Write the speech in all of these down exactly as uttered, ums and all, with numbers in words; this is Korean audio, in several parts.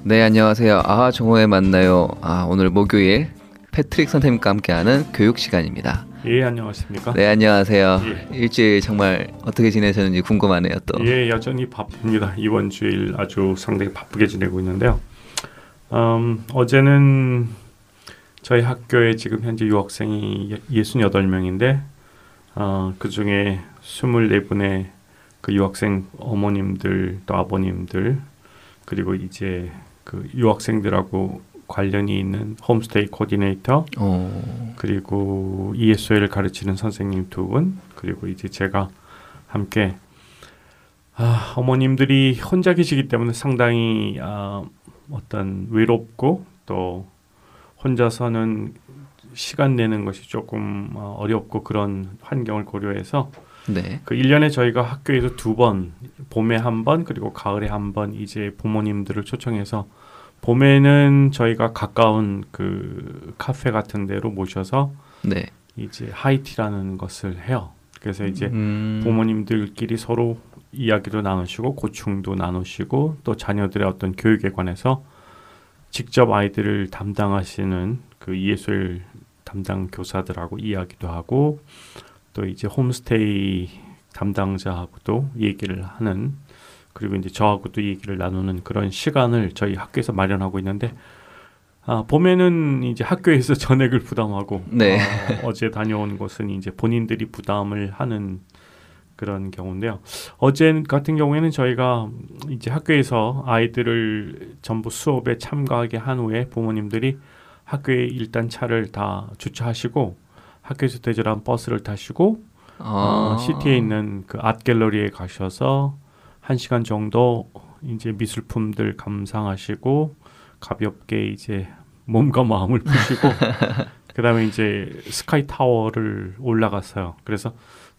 네, 안녕하세요. 아, 정오에 만나요. 아, 오늘 목요일 패트릭 선생님과 함께하는 교육 시간입니다. 예, 안녕하십니까? 네, 안녕하세요. 예. 일주일 정말 어떻게 지내셨는지 궁금하네요, 또. 예, 여전히 바쁩니다. 이번 주일 아주 상당히 바쁘게 지내고 있는데요. 음, 어제는 저희 학교에 지금 현재 유학생이 예순여덟 명인데 어, 그중에 스물네 분의 그 유학생 어머님들 또 아버님들 그리고 이제 그 유학생들하고 관련이 있는 홈스테이 코디네이터 어. 그리고 이에스오엘을 가르치는 선생님 두 분 그리고 이제 제가 함께 아, 어머님들이 혼자 계시기 때문에 상당히 아, 어떤 외롭고 또 혼자서는 시간 내는 것이 조금 어, 어렵고 그런 환경을 고려해서 네. 그 일 년에 저희가 학교에서 두 번, 봄에 한 번, 그리고 가을에 한 번 이제 부모님들을 초청해서 봄에는 저희가 가까운 그 카페 같은 데로 모셔서 네. 이제 하이티라는 것을 해요. 그래서 이제 음. 부모님들끼리 서로 이야기도 나누시고 고충도 나누시고 또 자녀들의 어떤 교육에 관해서 직접 아이들을 담당하시는 그 이에스오엘 담당 교사들하고 이야기도 하고 또 이제 홈스테이 담당자하고도 얘기를 하는 그리고 이제 저하고도 얘기를 나누는 그런 시간을 저희 학교에서 마련하고 있는데 아, 봄에는 이제 학교에서 전액을 부담하고 네. 어, 어제 다녀온 곳은 이제 본인들이 부담을 하는 그런 경우인데요. 어제 같은 경우에는 저희가 이제 학교에서 아이들을 전부 수업에 참가하게 한 후에 부모님들이 학교에 일단 차를 다 주차하시고 학교에서 대절한 버스를 타시고 아. 어, 시티에 있는 그 아트갤러리에 가셔서 한 시간 정도 이제 미술품들 감상하시고 가볍게 이제 몸과 마음을 푸시고 그다음에 이제 스카이 타워를 올라갔어요. 그래서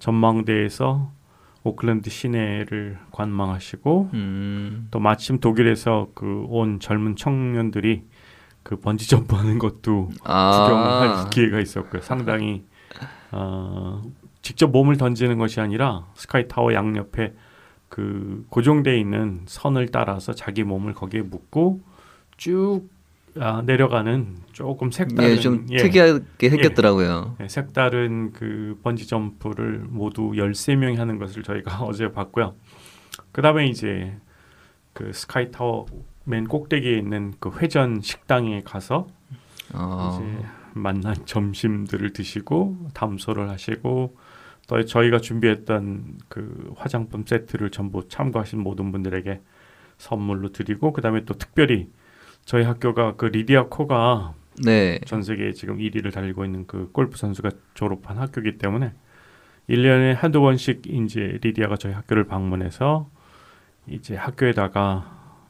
전망대에서 오클랜드 시내를 관망하시고 음. 또 마침 독일에서 그 온 젊은 청년들이 그 번지 점프하는 것도 아. 구경할 기회가 있었고요. 상당히 어, 직접 몸을 던지는 것이 아니라 스카이 타워 양옆에 그 고정되어 있는 선을 따라서 자기 몸을 거기에 묶고 쭉 아, 내려가는 조금 색다른 예, 좀 예, 특이하게 생겼더라고요. 예, 색다른 그 번지 점프를 모두 열세 명이 하는 것을 저희가 어제 봤고요. 그다음에 이제 그 스카이 타워 맨 꼭대기에 있는 그 회전 식당에 가서 아. 이제 만난 점심들을 드시고 담소를 하시고 또 저희가 준비했던 그 화장품 세트를 전부 참고하신 모든 분들에게 선물로 드리고 그다음에 또 특별히 저희 학교가 그 리디아 코가 네. 전 세계에 지금 일 위를 달리고 있는 그 골프 선수가 졸업한 학교이기 때문에 일 년에 한두 번씩 이제 리디아가 저희 학교를 방문해서 이제 학교에다가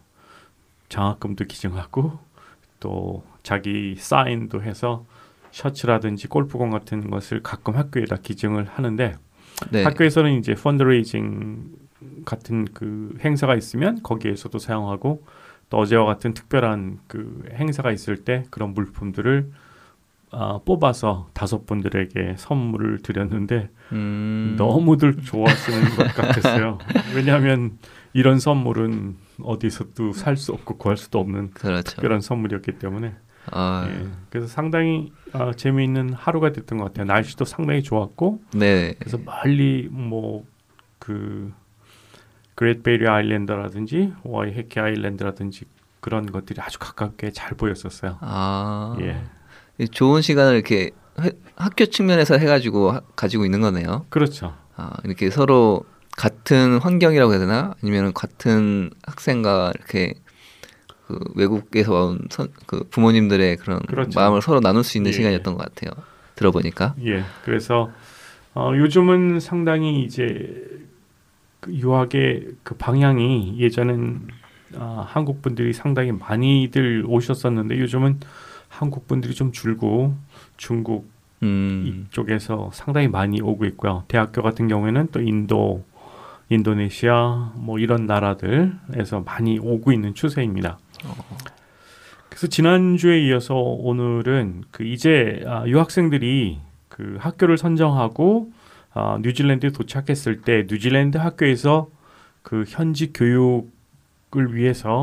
장학금도 기증하고 또 자기 사인도 해서 셔츠라든지 골프공 같은 것을 가끔 학교에다 기증을 하는데 네. 학교에서는 이제 펀드레이징 같은 그 행사가 있으면 거기에서도 사용하고 또 어제와 같은 특별한 그 행사가 있을 때 그런 물품들을 어, 뽑아서 다섯 분들에게 선물을 드렸는데 음. 너무들 좋아하시는 것 같았어요. 왜냐하면 이런 선물은 어디서도 살 수 없고 구할 수도 없는 그렇죠. 특별한 선물이었기 때문에 아. 예, 그래서 상당히 어, 재미있는 하루가 됐던 것 같아요. 날씨도 상당히 좋았고 네. 그래서 멀리 뭐 그 그레이트 베리어 아일랜드라든지 와이해키 아일랜드라든지 그런 것들이 아주 가깝게 잘 보였었어요. 아. 예. 좋은 시간을 이렇게 회, 학교 측면에서 해가지고 하, 가지고 있는 거네요. 그렇죠. 아, 이렇게 서로 같은 환경이라고 해야 되나? 아니면 같은 학생과 이렇게 그 외국에서 온 선, 그 부모님들의 그런 그렇죠. 마음을 서로 나눌 수 있는 예. 시간이었던 것 같아요. 들어보니까. 예. 그래서 어, 요즘은 상당히 이제 그 유학의 그 방향이 예전엔 어, 한국 분들이 상당히 많이들 오셨었는데 요즘은 한국 분들이 좀 줄고 중국 음. 이쪽에서 상당히 많이 오고 있고요. 대학교 같은 경우에는 또 인도, 인도네시아 뭐 이런 나라들에서 많이 오고 있는 추세입니다. 어. 그래서 지난주에 이어서 오늘은 그 이제 아, 유학생들이 그 학교를 선정하고 아, 뉴질랜드에 도착했을 때 뉴질랜드 학교에서 그 현지 교육을 위해서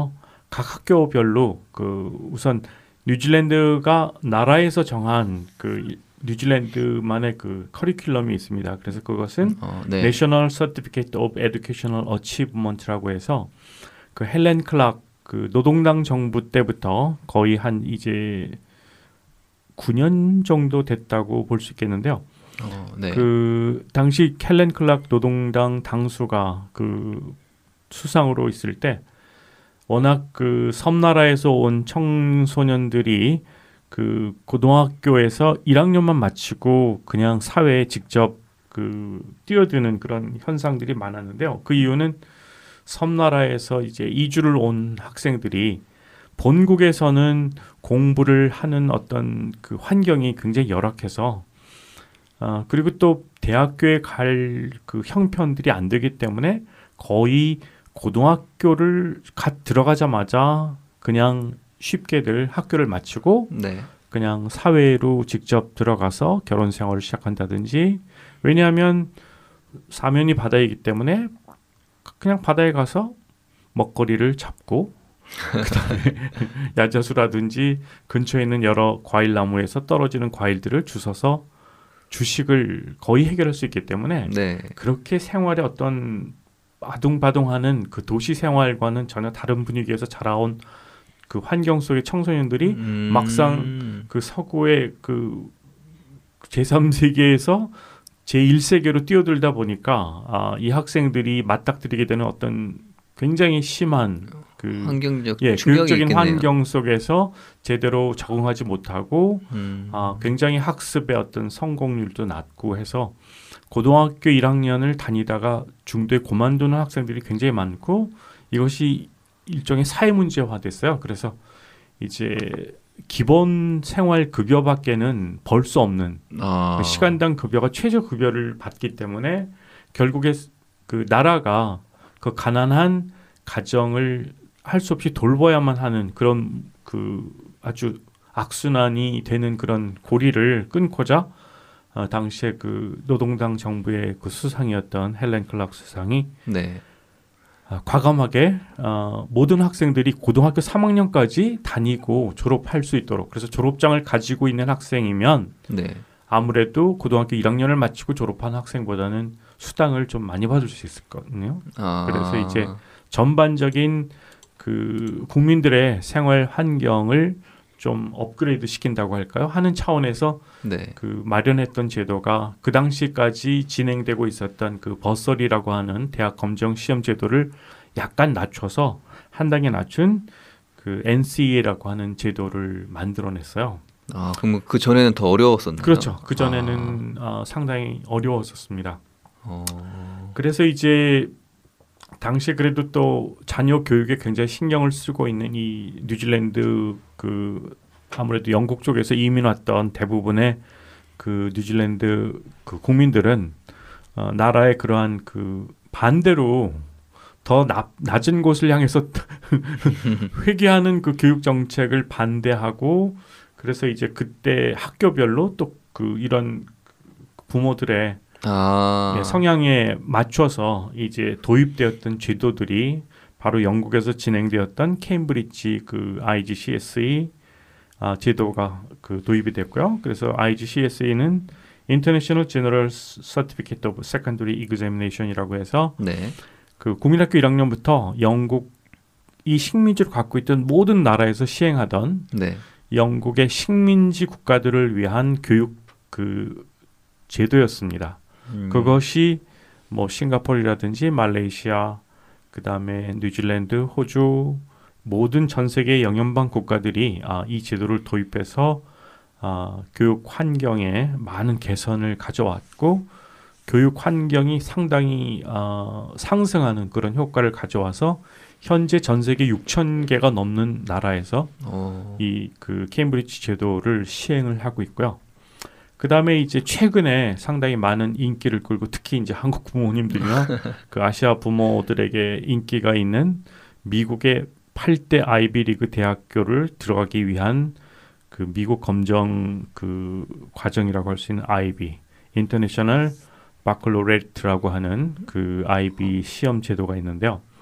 각 학교별로 그 우선 뉴질랜드가 나라에서 정한 그 뉴질랜드만의 그 커리큘럼이 있습니다. 그래서 그것은 어, 네. National Certificate of Educational Achievement라고 해서 그 헬렌 클락 그 노동당 정부 때부터 거의 한 이제 구 년 정도 됐다고 볼 수 있겠는데요. 어, 네. 그 당시 헬렌 클락 노동당 당수가 그 수상으로 있을 때 워낙 그 섬나라에서 온 청소년들이 그 고등학교에서 일 학년만 마치고 그냥 사회에 직접 그 뛰어드는 그런 현상들이 많았는데요. 그 이유는 섬나라에서 이제 이주를 온 학생들이 본국에서는 공부를 하는 어떤 그 환경이 굉장히 열악해서 어, 그리고 또 대학교에 갈 그 형편들이 안 되기 때문에 거의 고등학교를 갓 들어가자마자 그냥 쉽게들 학교를 마치고 네. 그냥 사회로 직접 들어가서 결혼 생활을 시작한다든지 왜냐하면 사면이 바다이기 때문에 그냥 바다에 가서 먹거리를 잡고 그다음에 야자수라든지 근처에 있는 여러 과일 나무에서 떨어지는 과일들을 주워서 주식을 거의 해결할 수 있기 때문에 네. 그렇게 생활의 어떤 아둥바둥하는 그 도시 생활과는 전혀 다른 분위기에서 자라온 그 환경 속의 청소년들이 음... 막상 그 서구의 그 제삼 세계에서 제일 세계로 뛰어들다 보니까 아, 이 학생들이 맞닥뜨리게 되는 어떤 굉장히 심한 그 환경적 예, 충격이 교육적인 있겠네요. 환경 속에서 제대로 적응하지 못하고 음... 아, 굉장히 학습의 어떤 성공률도 낮고 해서 고등학교 일 학년을 다니다가 중도에 그만두는 학생들이 굉장히 많고 이것이 일종의 사회 문제화 됐어요. 그래서 이제 기본 생활 급여밖에는 벌 수 없는 아... 그 시간당 급여가 최저 급여를 받기 때문에 결국에 그 나라가 그 가난한 가정을 할 수 없이 돌봐야만 하는 그런 그 아주 악순환이 되는 그런 고리를 끊고자 어, 당시에 그 노동당 정부의 그 수상이었던 헬렌 클락 수상이 네. 어, 과감하게 어, 모든 학생들이 고등학교 삼 학년까지 다니고 졸업할 수 있도록 그래서 졸업장을 가지고 있는 학생이면 네. 아무래도 고등학교 일 학년을 마치고 졸업한 학생보다는 수당을 좀 많이 받을 수 있을 거거든요. 아... 그래서 이제 전반적인 그 국민들의 생활 환경을 좀 업그레이드 시킨다고 할까요? 하는 차원에서 네. 그 마련했던 제도가 그 당시까지 진행되고 있었던 그 버서리라고 하는 대학 검정 시험 제도를 약간 낮춰서 한 단계 낮춘 그 엔씨이에이라고 하는 제도를 만들어냈어요. 아, 그럼 그 전에는 더 어려웠었나요? 그렇죠. 그 전에는 아. 어, 상당히 어려웠었습니다. 어... 그래서 이제 당시 그래도 또 자녀 교육에 굉장히 신경을 쓰고 있는 이 뉴질랜드 그 아무래도 영국 쪽에서 이민 왔던 대부분의 그 뉴질랜드 그 국민들은 어, 나라의 그러한 그 반대로 더 나, 낮은 곳을 향해서 회귀하는 그 교육 정책을 반대하고 그래서 이제 그때 학교별로 또 그 이런 부모들의 아... 예, 성향에 맞춰서 이제 도입되었던 제도들이 바로 영국에서 진행되었던 케임브리지 그 아이지씨에스이 아, 제도가 그 도입이 됐고요. 그래서 아이지씨에스이는 International General Certificate of Secondary Examination이라고 해서 네. 그 국민학교 일 학년부터 영국이 식민지를 갖고 있던 모든 나라에서 시행하던 네. 영국의 식민지 국가들을 위한 교육 그 제도였습니다. 음. 그것이 뭐 싱가포르라든지 말레이시아, 그 다음에 뉴질랜드, 호주 모든 전 세계 영연방 국가들이 아, 이 제도를 도입해서 아, 교육 환경에 많은 개선을 가져왔고 교육 환경이 상당히 어, 상승하는 그런 효과를 가져와서 현재 전 세계 육천 개가 넘는 나라에서 어... 이 그 케임브리지 제도를 시행을 하고 있고요. 그 다음에 이제 최근에 상당히 많은 인기를 끌고 특히 이제 한국 부모님들이나 그 아시아 부모들에게 인기가 있는 미국의 팔 대 아이비리그 대학교를 들어가기 위한 그 미국 검정 그 과정이라고 할 수 있는 아이비, 인터내셔널 바클로레이트라고 하는 그 아이비 시험 제도가 있는데요.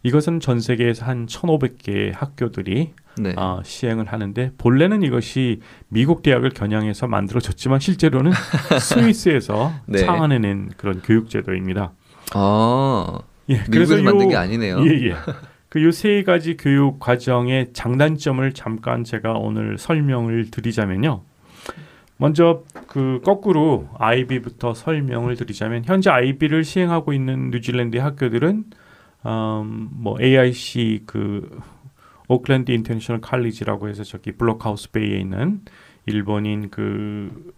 이것은 전 세계에서 한 천오백 개의 학교들이 네. 어, 시행을 하는데 본래는 이것이 미국 대학을 겨냥해서 만들어졌지만 실제로는 스위스에서 네. 창안해낸 그런 교육제도입니다. 아, 예, 미국에서 요- 만든 게 아니네요. 예, 예. 그 요 세 가지 교육 과정의 장단점을 잠깐 제가 오늘 설명을 드리자면요. 먼저 그 거꾸로 아이비부터 설명을 드리자면 현재 아이비를 시행하고 있는 뉴질랜드의 학교들은 음, 뭐 에이아이씨 그 오클랜드 인터내셔널 칼리지라고 해서 저기 블록하우스 베이에 있는 일본인 그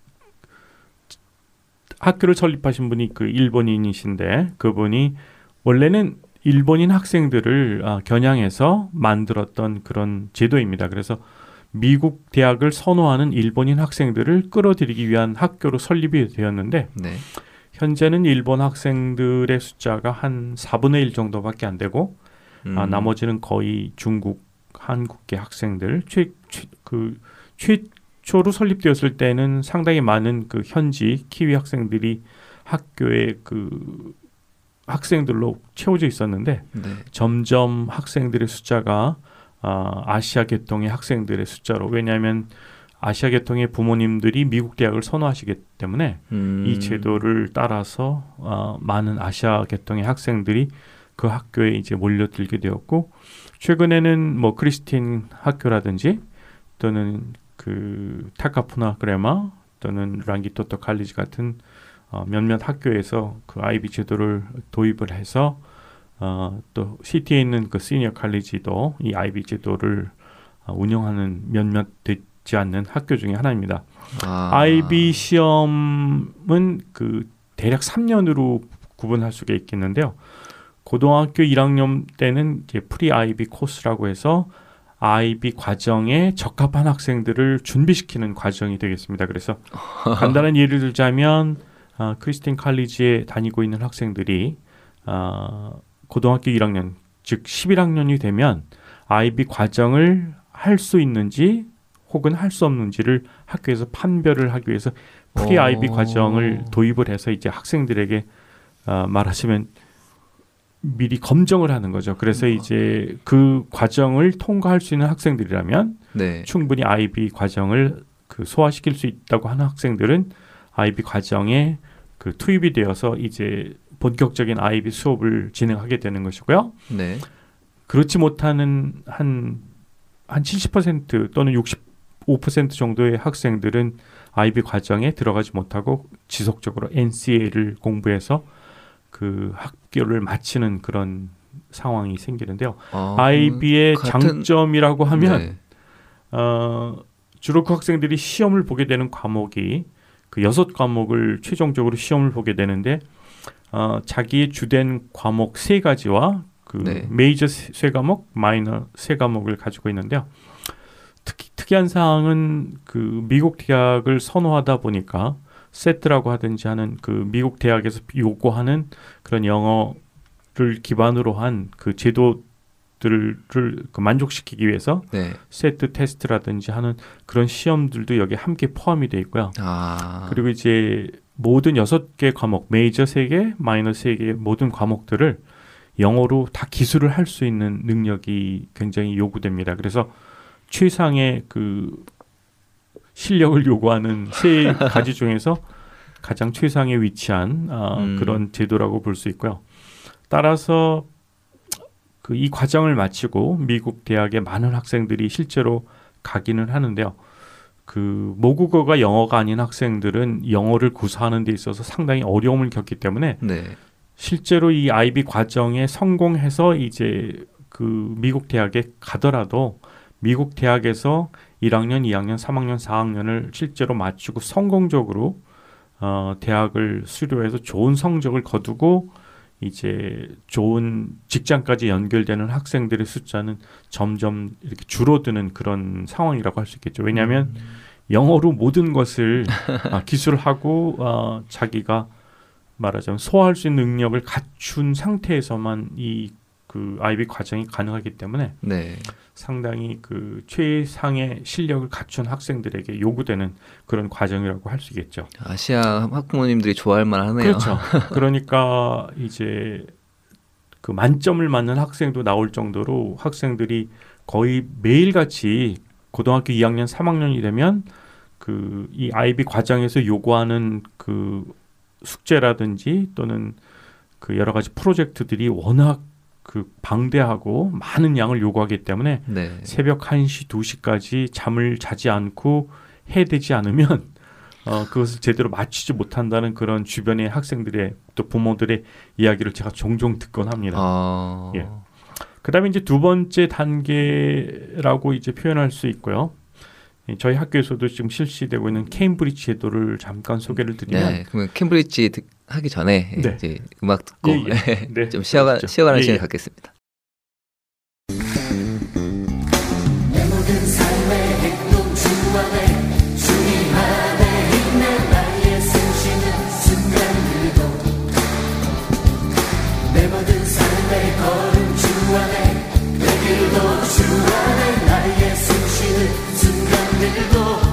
학교를 설립하신 분이 그 일본인이신데 그분이 원래는 일본인 학생들을 아, 겨냥해서 만들었던 그런 제도입니다. 그래서 미국 대학을 선호하는 일본인 학생들을 끌어들이기 위한 학교로 설립이 되었는데 네. 현재는 일본 학생들의 숫자가 한 사분의 일 정도밖에 안 되고 음, 아, 나머지는 거의 중국, 한국계 학생들 최, 최, 그 최초로 설립되었을 때는 상당히 많은 그 현지 키위 학생들이 학교에 그 학생들로 채워져 있었는데 네. 점점 학생들의 숫자가 아, 아시아 계통의 학생들의 숫자로 왜냐하면 아시아 계통의 부모님들이 미국 대학을 선호하시기 때문에 음, 이 제도를 따라서 어, 많은 아시아 계통의 학생들이 그 학교에 이제 몰려들게 되었고 최근에는 뭐 크리스틴 학교라든지 또는 그 타카푸나 그레마 또는 랑기토토 칼리지 같은 어, 몇몇 학교에서 그 아이비 제도를 도입을 해서 어, 또 시티에 있는 그 시니어 칼리지도 이 아이비 제도를 어, 운영하는 몇몇 되지 않는 학교 중에 하나입니다. 아, 아이비 시험은 그 대략 삼 년으로 구분할 수가 있겠는데요. 고등학교 일 학년 때는 이제 프리 아이비 코스라고 해서 아이비 과정에 적합한 학생들을 준비시키는 과정이 되겠습니다. 그래서 간단한 예를 들자면 어, 크리스틴 칼리지에 다니고 있는 학생들이 어, 고등학교 일 학년 즉 십일 학년이 되면 아이비 과정을 할 수 있는지 혹은 할 수 없는지를 학교에서 판별을 하기 위해서 프리 아이비 오. 과정을 도입을 해서 이제 학생들에게 어, 말하자면 미리 검정을 하는 거죠. 그래서 이제 그 과정을 통과할 수 있는 학생들이라면 네. 충분히 아이비 과정을 그 소화시킬 수 있다고 하는 학생들은 아이비 과정에 그 투입이 되어서 이제 본격적인 아이비 수업을 진행하게 되는 것이고요. 네. 그렇지 못하는 한, 한 칠십 퍼센트 또는 육십오 퍼센트 정도의 학생들은 아이비 과정에 들어가지 못하고 지속적으로 엔씨에이를 공부해서 그 학교를 마치는 그런 상황이 생기는데요. 아, 아이비의 같은- 장점이라고 하면 네. 어, 주로 그 학생들이 시험을 보게 되는 과목이 그 여섯 과목을 최종적으로 시험을 보게 되는데 어, 자기의 주된 과목 세 가지와 그 네. 메이저 세, 세 과목, 마이너 세 과목을 가지고 있는데요. 특히 특이한 사항은 그 미국 대학을 선호하다 보니까 세트라고 하든지 하는 그 미국 대학에서 요구하는 그런 영어를 기반으로 한 그 제도들을 그 만족시키기 위해서 네. 세트 테스트라든지 하는 그런 시험들도 여기에 함께 포함이 되어 있고요. 아. 그리고 이제 모든 여섯 개 과목, 메이저 세 개, 마이너 세 개 모든 과목들을 영어로 다 기술을 할 수 있는 능력이 굉장히 요구됩니다. 그래서 최상의 그 실력을 요구하는 세 가지 중에서 가장 최상에 위치한 어, 음. 그런 제도라고 볼 수 있고요. 따라서 그 이 과정을 마치고 미국 대학의 많은 학생들이 실제로 가기는 하는데요. 그 모국어가 영어가 아닌 학생들은 영어를 구사하는 데 있어서 상당히 어려움을 겪기 때문에 네. 실제로 이 아이비 과정에 성공해서 이제 그 미국 대학에 가더라도 미국 대학에서 일 학년, 이 학년, 삼 학년, 사 학년을 실제로 마치고 성공적으로 어, 대학을 수료해서 좋은 성적을 거두고 이제 좋은 직장까지 연결되는 학생들의 숫자는 점점 이렇게 줄어드는 그런 상황이라고 할 수 있겠죠. 왜냐하면 음. 영어로 모든 것을 아, 기술하고 어, 자기가 말하자면 소화할 수 있는 능력을 갖춘 상태에서만 이 그 아이비 과정이 가능하기 때문에 네. 상당히 그 최상의 실력을 갖춘 학생들에게 요구되는 그런 과정이라고 할 수 있겠죠. 아시아 학부모님들이 좋아할 만하네요. 그렇죠. 그러니까 이제 그 만점을 맞는 학생도 나올 정도로 학생들이 거의 매일같이 고등학교 이 학년, 삼 학년이 되면 그 이 아이비 과정에서 요구하는 그 숙제라든지 또는 그 여러 가지 프로젝트들이 워낙 그 방대하고 많은 양을 요구하기 때문에 네. 새벽 한 시, 두 시까지 잠을 자지 않고 해야되지 않으면 어, 그것을 제대로 마치지 못한다는 그런 주변의 학생들의 또 부모들의 이야기를 제가 종종 듣곤 합니다. 아... 예. 그다음에 이제 두 번째 단계라고 이제 표현할 수 있고요. 저희 학교에서도 지금 실시되고 있는 케임브리지 제도를 잠깐 소개를 드리면, 네, 그러면 케임브리지 듣, 하기 전에 네. 이제 음악 듣고 예, 예. 네. 좀 쉬어가, 그렇죠. 쉬어가는 예, 시간 예. 갖겠습니다. 내 모든 삶의 행동 주안에 주님 안에 있는 나의 숨쉬는 순간들도 내 모든 삶의 걸음 주안에 내 길도 주안에 나의 숨쉬는 순간들도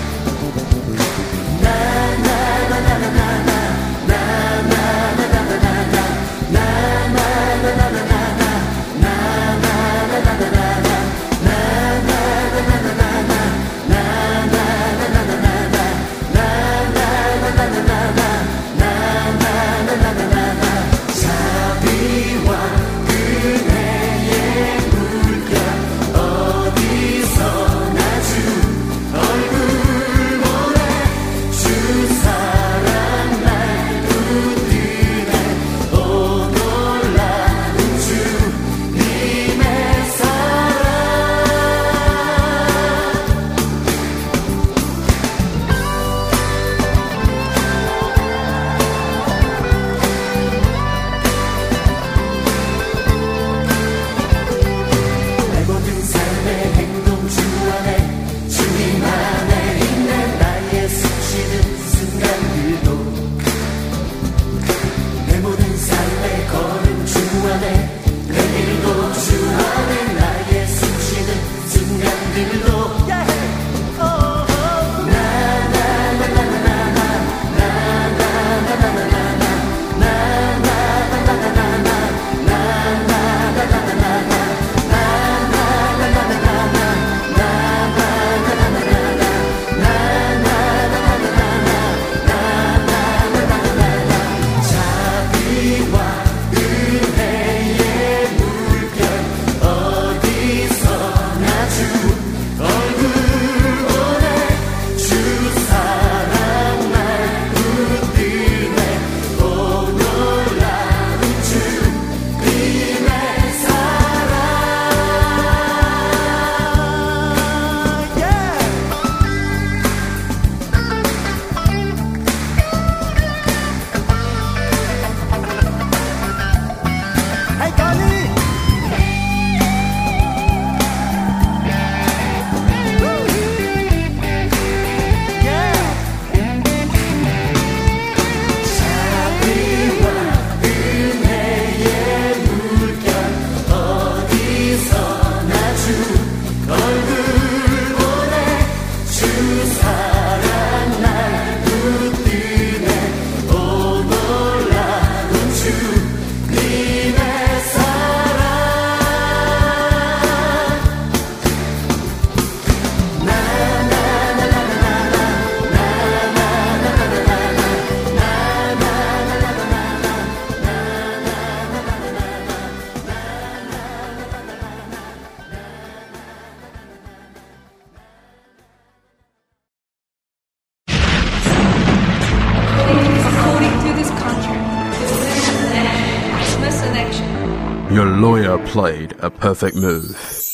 Your lawyer played a perfect move.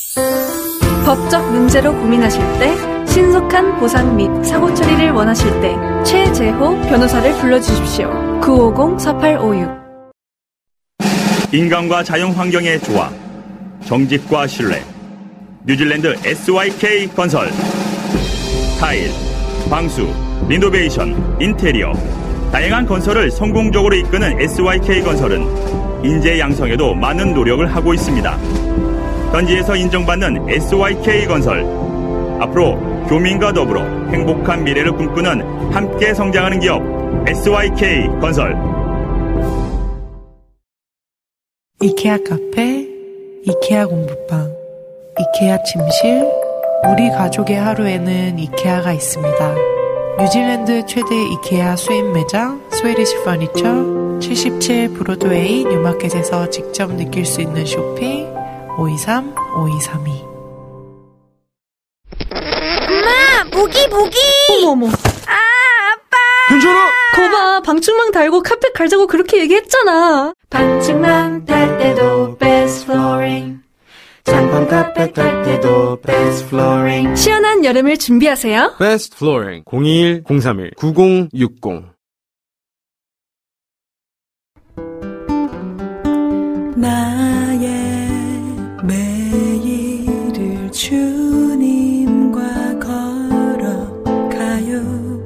법적 문제로 고민하실 때, 신속한 보상 및 사고 처리를 원하실 때 최재호 변호사를 불러주십시오. 구오공 사팔오육. 인간과 자연 환경의 조화, 정직과 신뢰. 뉴질랜드 에스와이케이 건설. 타일, 방수, 리노베이션, 인테리어. 다양한 건설을 성공적으로 이끄는 에스와이케이 건설은 인재 양성에도 많은 노력을 하고 있습니다. 현지에서 인정받는 에스와이케이 건설. 앞으로 교민과 더불어 행복한 미래를 꿈꾸는 함께 성장하는 기업 에스와이케이 건설. 이케아 카페, 이케아 공부방, 이케아 침실, 우리 가족의 하루에는 이케아가 있습니다. 뉴질랜드 최대 이케아 수입 매장 스웨디시 퍼니처 칠십칠 브로드웨이 뉴마켓에서 직접 느낄 수 있는 쇼핑 오이삼 오이삼이. 엄마, 모기 모기. 어머어머. 아, 아빠. 괜찮아? 거봐, 방충망 달고 카펫 갈자고 그렇게 얘기했잖아. 방충망 탈 때도 베스트 플로링, 장판 카펫 탈 때도 베스트 플로링. 시원한 여름을 준비하세요. Best Flooring 공이일 공삼일 구공육공. 나의 매일을 주님과 걸어가요.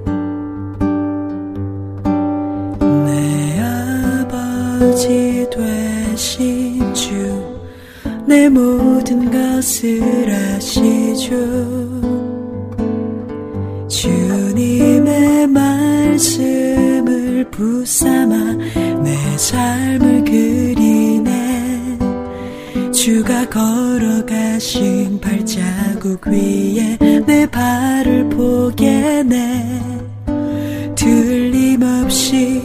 내 아버지 되신 주, 내 모든 것을 아시죠. 주님의 말씀을 붙삼아 내 삶을 그리네. 주가 걸어가신 발자국 위에 내 발을 포개네. 틀림없이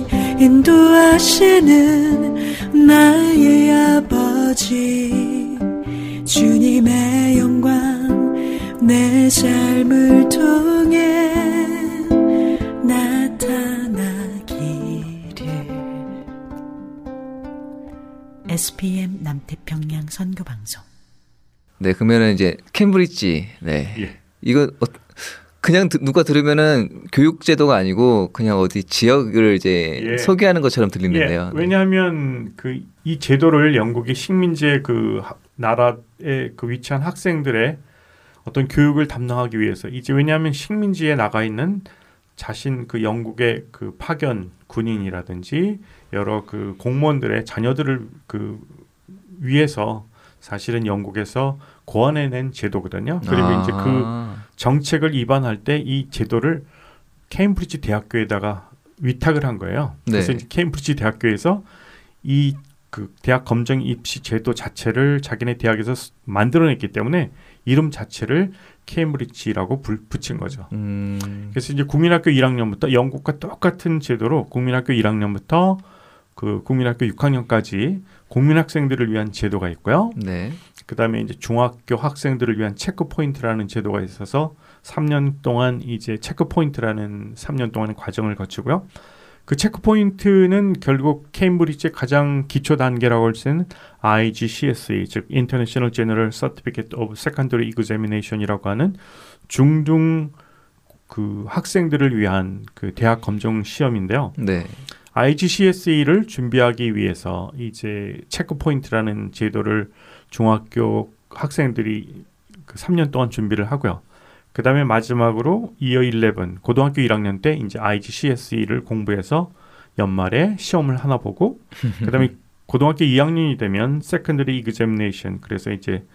인도하시는 나의 아버지, 주님의 영광 내 삶을 통해 나타나기를. 에스피엠 남태평양 선교방송. 네, 그러면은 이제 캠브리지. 네. 예. 이거 어, 그냥 드, 누가 들으면은 교육 제도가 아니고 그냥 어디 지역을 이제 예. 소개하는 것처럼 들리는데요. 예, 왜냐하면 그 이 제도를 영국의 식민지의 그 하, 나라에 그 위치한 학생들의 어떤 교육을 담당하기 위해서, 이제 왜냐하면 식민지에 나가 있는 자신 그 영국의 그 파견 군인이라든지 여러 그 공무원들의 자녀들을 그 위해서 사실은 영국에서 고안해낸 제도거든요. 그리고 아. 이제 그 정책을 입안할 때 이 제도를 케임브리지 대학교에다가 위탁을 한 거예요. 그래서 네. 이제 케임브리지 대학교에서 이 그 대학 검정 입시 제도 자체를 자기네 대학에서 만들어냈기 때문에 이름 자체를 케임브리지라고 불, 붙인 거죠. 음. 그래서 이제 국민학교 일 학년부터 영국과 똑같은 제도로 국민학교 일 학년부터 그 국민학교 육 학년까지 국민학생들을 위한 제도가 있고요. 네. 그다음에 이제 중학교 학생들을 위한 체크 포인트라는 제도가 있어서 삼 년 동안 이제 체크 포인트라는 삼 년 동안의 과정을 거치고요. 그 체크 포인트는 결국 케임브리지의 가장 기초 단계라고 할 수 있는 아이지씨에스이, 즉 International General Certificate of Secondary Examination이라고 하는 중등 그 학생들을 위한 그 대학 검정 시험인데요. 네. 아이지씨에스이를 준비하기 위해서 이제 체크 포인트라는 제도를 중학교 학생들이 그 삼 년 동안 준비를 하고요. 그 다음에 마지막으로 이어 십일, 고등학교 일 학년 때 이제 아이지씨에스이를 공부해서 연말에 시험을 하나 보고, 그 다음에 고등학교 이 학년이 되면 Secondary Examination, 그래서 이제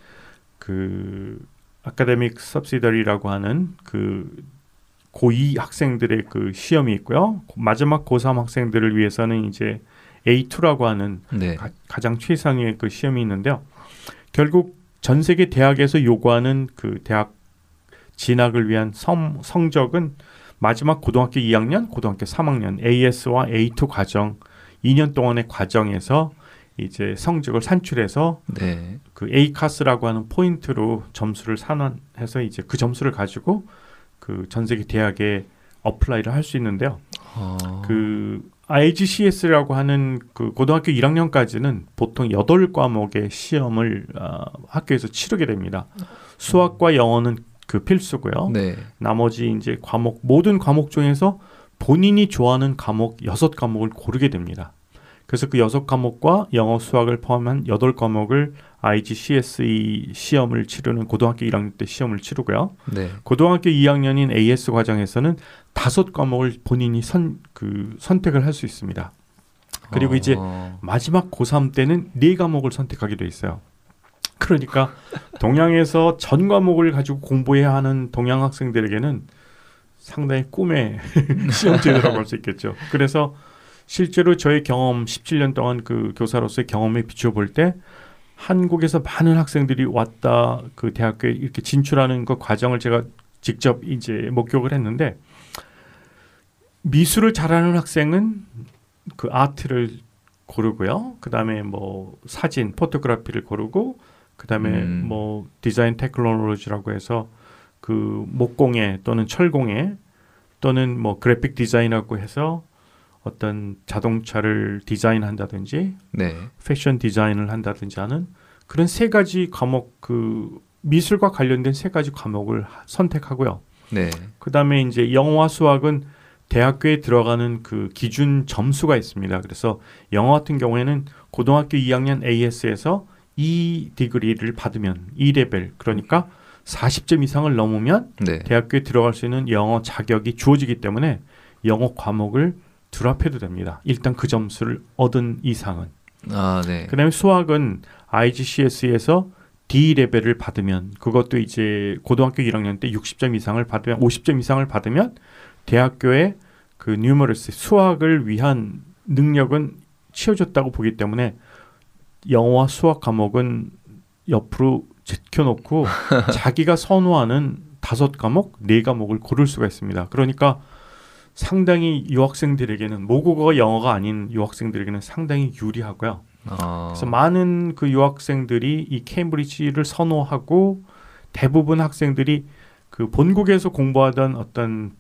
그 Academic Subsidiary라고 하는 그 고이 학생들의 그 시험이 있고요. 마지막 고삼 학생들을 위해서는 이제 에이투라고 하는 네. 가, 가장 최상위의 그 시험이 있는데요. 결국 전 세계 대학에서 요구하는 그 대학 진학을 위한 성, 성적은 마지막 고등학교 이 학년, 고등학교 삼 학년 에이에스와 에이투 과정 이 년 동안의 과정에서 이제 성적을 산출해서 네. 그 에이카스라고 하는 포인트로 점수를 산환해서 이제 그 점수를 가지고 그 전 세계 대학에 어플라이를 할 수 있는데요. 어. 그 아이지씨에스라고 하는 그 고등학교 일 학년까지는 보통 여덟 과목의 시험을 어, 학교에서 치르게 됩니다. 수학과 영어는 그 필수고요. 네. 나머지 이제 과목, 모든 과목 중에서 본인이 좋아하는 과목 여섯 과목을 고르게 됩니다. 그래서 그 여섯 과목과 영어, 수학을 포함한 여덟 과목을 아이지씨에스이 시험을 치르는 고등학교 일 학년 때 시험을 치르고요. 네. 고등학교 이 학년인 에이에스 과정에서는 다섯 과목을 본인이 선, 그 선택을 할 수 있습니다. 그리고 어. 이제 마지막 고삼 때는 네 과목을 선택하게 돼 있어요. 그러니까 동양에서 전 과목을 가지고 공부해야 하는 동양 학생들에게는 상당히 꿈의 시험제도라고 할 수 있겠죠. 그래서 실제로 저의 경험 십칠 년 동안 그 교사로서의 경험에 비춰볼 때 한국에서 많은 학생들이 왔다 그 대학교에 이렇게 진출하는 그 과정을 제가 직접 이제 목격을 했는데 미술을 잘하는 학생은 그 아트를 고르고요. 그다음에 뭐 사진, 포토그래피를 고르고 그다음에 음. 뭐 디자인 테크놀로지라고 해서 그 목공예 또는 철공예 또는 뭐 그래픽 디자인이라고 해서 어떤 자동차를 디자인한다든지 네. 패션 디자인을 한다든지 하는 그런 세 가지 과목 그 미술과 관련된 세 가지 과목을 선택하고요. 네. 그다음에 이제 영어와 수학은 대학교에 들어가는 그 기준 점수가 있습니다. 그래서 영어 같은 경우에는 고등학교 이 학년 에이에스에서 이 디그리를 받으면 이 레벨 그러니까 사십 점 이상을 넘으면 네. 대학교에 들어갈 수 있는 영어 자격이 주어지기 때문에 영어 과목을 드랍해도 됩니다. 일단 그 점수를 얻은 이상은. 아, 네. 그다음에 수학은 아이지씨에스에서 D 레벨을 받으면 그것도 이제 고등학교 일 학년 때 육십 점 이상을 받으면 오십 점 이상을 받으면 대학교에 그 뉴머러스 수학을 위한 능력은 채워졌다고 보기 때문에 영어와 수학 과목은 옆으로 제껴놓고 자기가 선호하는 다섯 과목, 네 과목을 고를 수가 있습니다. 그러니까 상당히 유학생들에게는 모국어가 영어가 아닌 유학생들에게는 상당히 유리하고요. 어. 그래서 많은 그 유학생들이 이 케임브리지를 선호하고 대부분 학생들이 그 본국에서 공부하던 어떤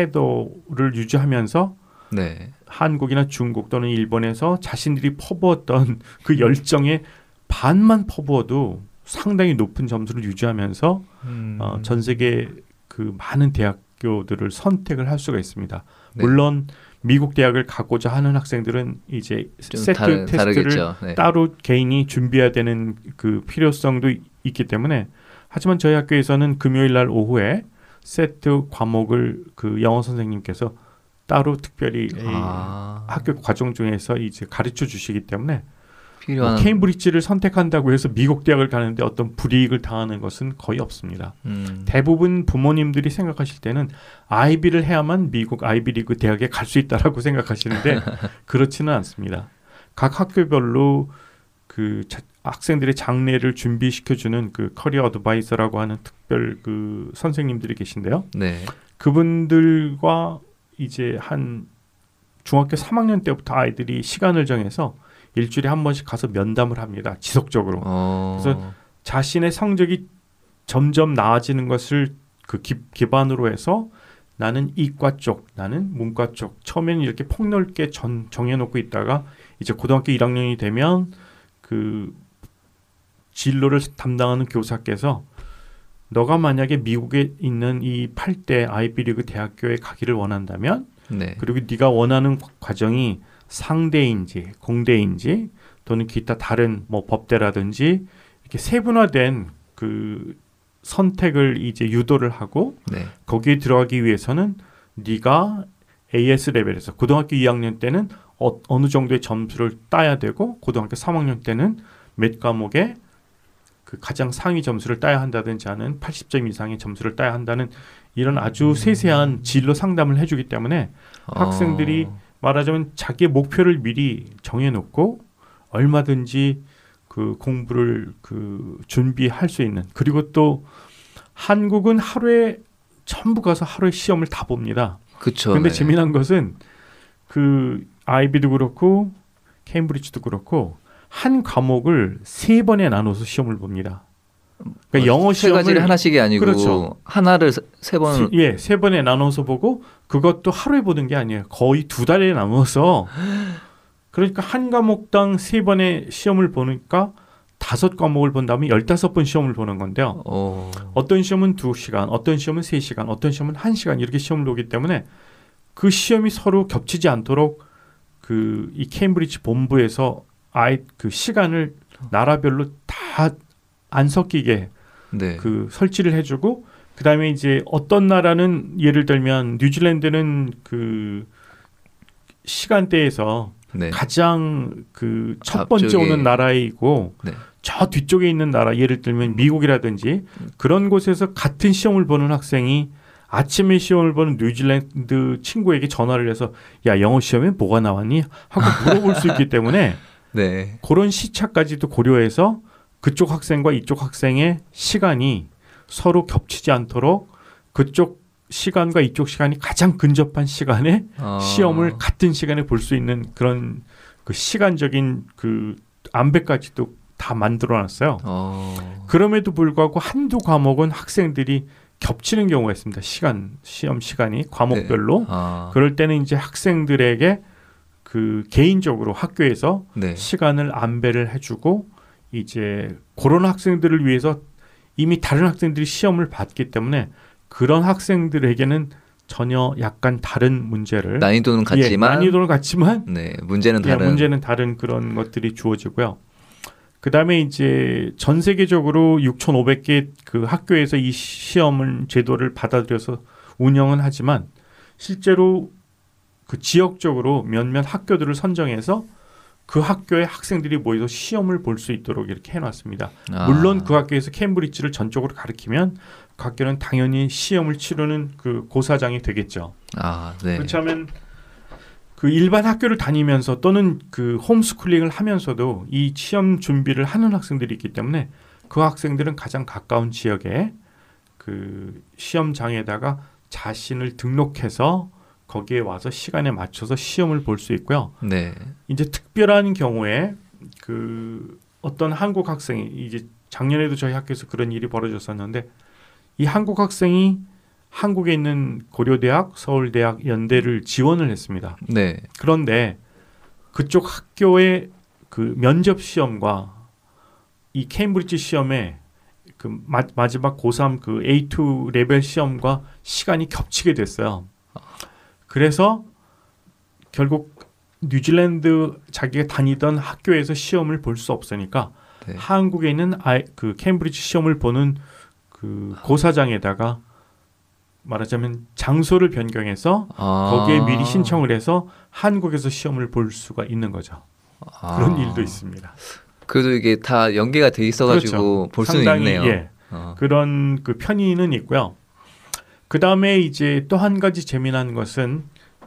태도를 유지하면서 네. 한국이나 중국 또는 일본에서 자신들이 퍼부었던 그 열정의 반만 퍼부어도 상당히 높은 점수를 유지하면서 음. 어, 전 세계 그 많은 대학교들을 선택을 할 수가 있습니다. 네. 물론 미국 대학을 가고자 하는 학생들은 이제 세트 다르, 테스트를 네. 따로 개인이 준비해야 되는 그 필요성도 있기 때문에 하지만 저희 학교에서는 금요일 날 오후에 세트 과목을 그 영어 선생님께서 따로 특별히 아. 학교 과정 중에서 이제 가르쳐 주시기 때문에 필요한 뭐 케임브리지를 선택한다고 해서 미국 대학을 가는데 어떤 불이익을 당하는 것은 거의 없습니다. 음. 대부분 부모님들이 생각하실 때는 아이비를 해야만 미국 아이비리그 대학에 갈 수 있다라고 생각하시는데 그렇지는 않습니다. 각 학교별로 그 자, 학생들의 장래를 준비시켜주는 그 커리어 어드바이저라고 하는 특별 그 선생님들이 계신데요. 네. 그분들과 이제 한 중학교 삼 학년 때부터 아이들이 시간을 정해서 일주일에 한 번씩 가서 면담을 합니다. 지속적으로. 어. 그래서 자신의 성적이 점점 나아지는 것을 그 기, 기반으로 해서 나는 이과 쪽, 나는 문과 쪽. 처음에는 이렇게 폭넓게 전, 정해놓고 있다가 이제 고등학교 일 학년이 되면 그 진로를 담당하는 교사께서 너가 만약에 미국에 있는 이 팔 대 아이비리그 대학교에 가기를 원한다면 네. 그리고 네가 원하는 과정이 상대인지 공대인지 또는 기타 다른 뭐 법대라든지 이렇게 세분화된 그 선택을 이제 유도를 하고 네. 거기에 들어가기 위해서는 네가 에이에스 레벨에서 고등학교 이 학년 때는 어, 어느 정도의 점수를 따야 되고 고등학교 삼 학년 때는 몇 과목에 그 가장 상위 점수를 따야 한다든지 하는 팔십 점 이상의 점수를 따야 한다는 이런 아주 세세한 진로 상담을 해주기 때문에 학생들이 어. 말하자면 자기의 목표를 미리 정해놓고 얼마든지 그 공부를 그 준비할 수 있는 그리고 또 한국은 하루에 전부 가서 하루에 시험을 다 봅니다. 그렇죠. 근데 네. 재미난 것은 그 아이비도 그렇고 케임브리지도 그렇고 한 과목을 세 번에 나눠서 시험을 봅니다. 그러니까 어, 영어 세 시험을 가지를 하나씩이 아니고 그렇죠. 하나를 세 번. 세, 예, 세 번에 나눠서 보고 그것도 하루에 보는 게 아니에요. 거의 두 달에 나눠서 그러니까 한 과목당 세 번의 시험을 보니까 다섯 과목을 본다면 열다섯 번 시험을 보는 건데요. 오. 어떤 시험은 두 시간, 어떤 시험은 세 시간, 어떤 시험은 한 시간 이렇게 시험을 보기 때문에 그 시험이 서로 겹치지 않도록 그 이 케임브리지 본부에서 아이 그 시간을 나라별로 다 안 섞이게 네. 그 설치를 해주고 그 다음에 이제 어떤 나라는 예를 들면 뉴질랜드는 그 시간대에서 네. 가장 그 첫 번째 앞쪽에. 오는 나라이고 네. 저 뒤쪽에 있는 나라 예를 들면 미국이라든지 그런 곳에서 같은 시험을 보는 학생이 아침에 시험을 보는 뉴질랜드 친구에게 전화를 해서 야 영어 시험에 뭐가 나왔니? 하고 물어볼 수 있기 때문에 네. 그런 시차까지도 고려해서 그쪽 학생과 이쪽 학생의 시간이 서로 겹치지 않도록 그쪽 시간과 이쪽 시간이 가장 근접한 시간에 어. 시험을 같은 시간에 볼 수 있는 그런 그 시간적인 그 안배까지도 다 만들어놨어요. 어. 그럼에도 불구하고 한두 과목은 학생들이 겹치는 경우가 있습니다. 시간 시험 시간이 과목별로. 네. 아. 그럴 때는 이제 학생들에게 그 개인적으로 학교에서 네. 시간을 안배를 해주고 이제 그런 학생들을 위해서 이미 다른 학생들이 시험을 봤기 때문에 그런 학생들에게는 전혀 약간 다른 문제를 난이도는 같지만 예, 난이도는 같지만 네, 문제는 예, 다른 문제는 다른 그런 것들이 주어지고요. 그다음에 이제 전 세계적으로 육천오백 개 그 학교에서 이 시험을 제도를 받아들여서 운영은 하지만 실제로 그 지역적으로 몇몇 학교들을 선정해서 그 학교의 학생들이 모여서 시험을 볼 수 있도록 이렇게 해놨습니다. 아. 물론 그 학교에서 케임브리지를 전적으로 가르치면 그 학교는 당연히 시험을 치르는 그 고사장이 되겠죠. 아, 네. 그렇다면 그 일반 학교를 다니면서 또는 그 홈스쿨링을 하면서도 이 시험 준비를 하는 학생들이 있기 때문에 그 학생들은 가장 가까운 지역에 그 시험장에다가 자신을 등록해서 거기에 와서 시간에 맞춰서 시험을 볼 수 있고요. 네. 이제 특별한 경우에 그 어떤 한국 학생이 이제 작년에도 저희 학교에서 그런 일이 벌어졌었는데 이 한국 학생이 한국에 있는 고려대학, 서울대학, 연대를 지원을 했습니다. 네. 그런데 그쪽 학교의 그 면접 시험과 이 케임브리지 시험의 그 마, 마지막 고삼 그 에이 투 레벨 시험과 시간이 겹치게 됐어요. 그래서 결국 뉴질랜드 자기가 다니던 학교에서 시험을 볼 수 없으니까 네. 한국에 있는 아이, 그 케임브리지 시험을 보는 그 고사장에다가 말하자면 장소를 변경해서 아. 거기에 미리 신청을 해서 한국에서 시험을 볼 수가 있는 거죠. 아. 그런 일도 있습니다. 그래도 이게 다 연계가 돼 있어가지고 그렇죠. 볼 수는 상당히, 있네요. 예, 어. 그런 그 편의는 있고요. 그 다음에 이제 또 한 가지 재미난 것은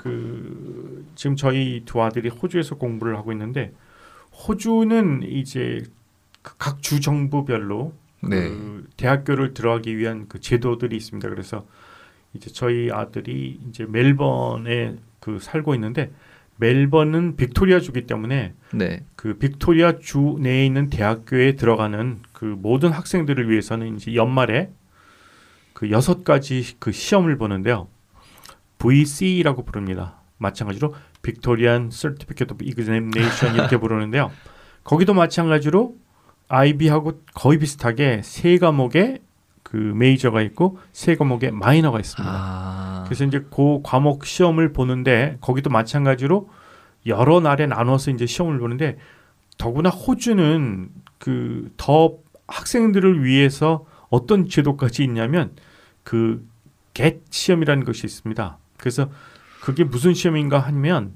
그 지금 저희 두 아들이 호주에서 공부를 하고 있는데 호주는 이제 그 각 주 정부별로 네. 그 대학교를 들어가기 위한 그 제도들이 있습니다. 그래서 이제 저희 아들이 이제 멜번에 그 살고 있는데 멜번은 빅토리아 주기 때문에 네. 그 빅토리아 주 내에 있는 대학교에 들어가는 그 모든 학생들을 위해서는 이제 연말에 그 여섯 가지 그 시험을 보는데요. 브이 씨라고 부릅니다. 마찬가지로 Victorian Certificate of Examination 이렇게 부르는데요. 거기도 마찬가지로 아이비하고 거의 비슷하게 세 과목에 그 메이저가 있고 세 과목에 마이너가 있습니다. 아. 그래서 이제 그 과목 시험을 보는데 거기도 마찬가지로 여러 날에 나눠서 이제 시험을 보는데 더구나 호주는 그 더 학생들을 위해서 어떤 제도까지 있냐면 그 겟 시험이라는 것이 있습니다. 그래서 그게 무슨 시험인가 하면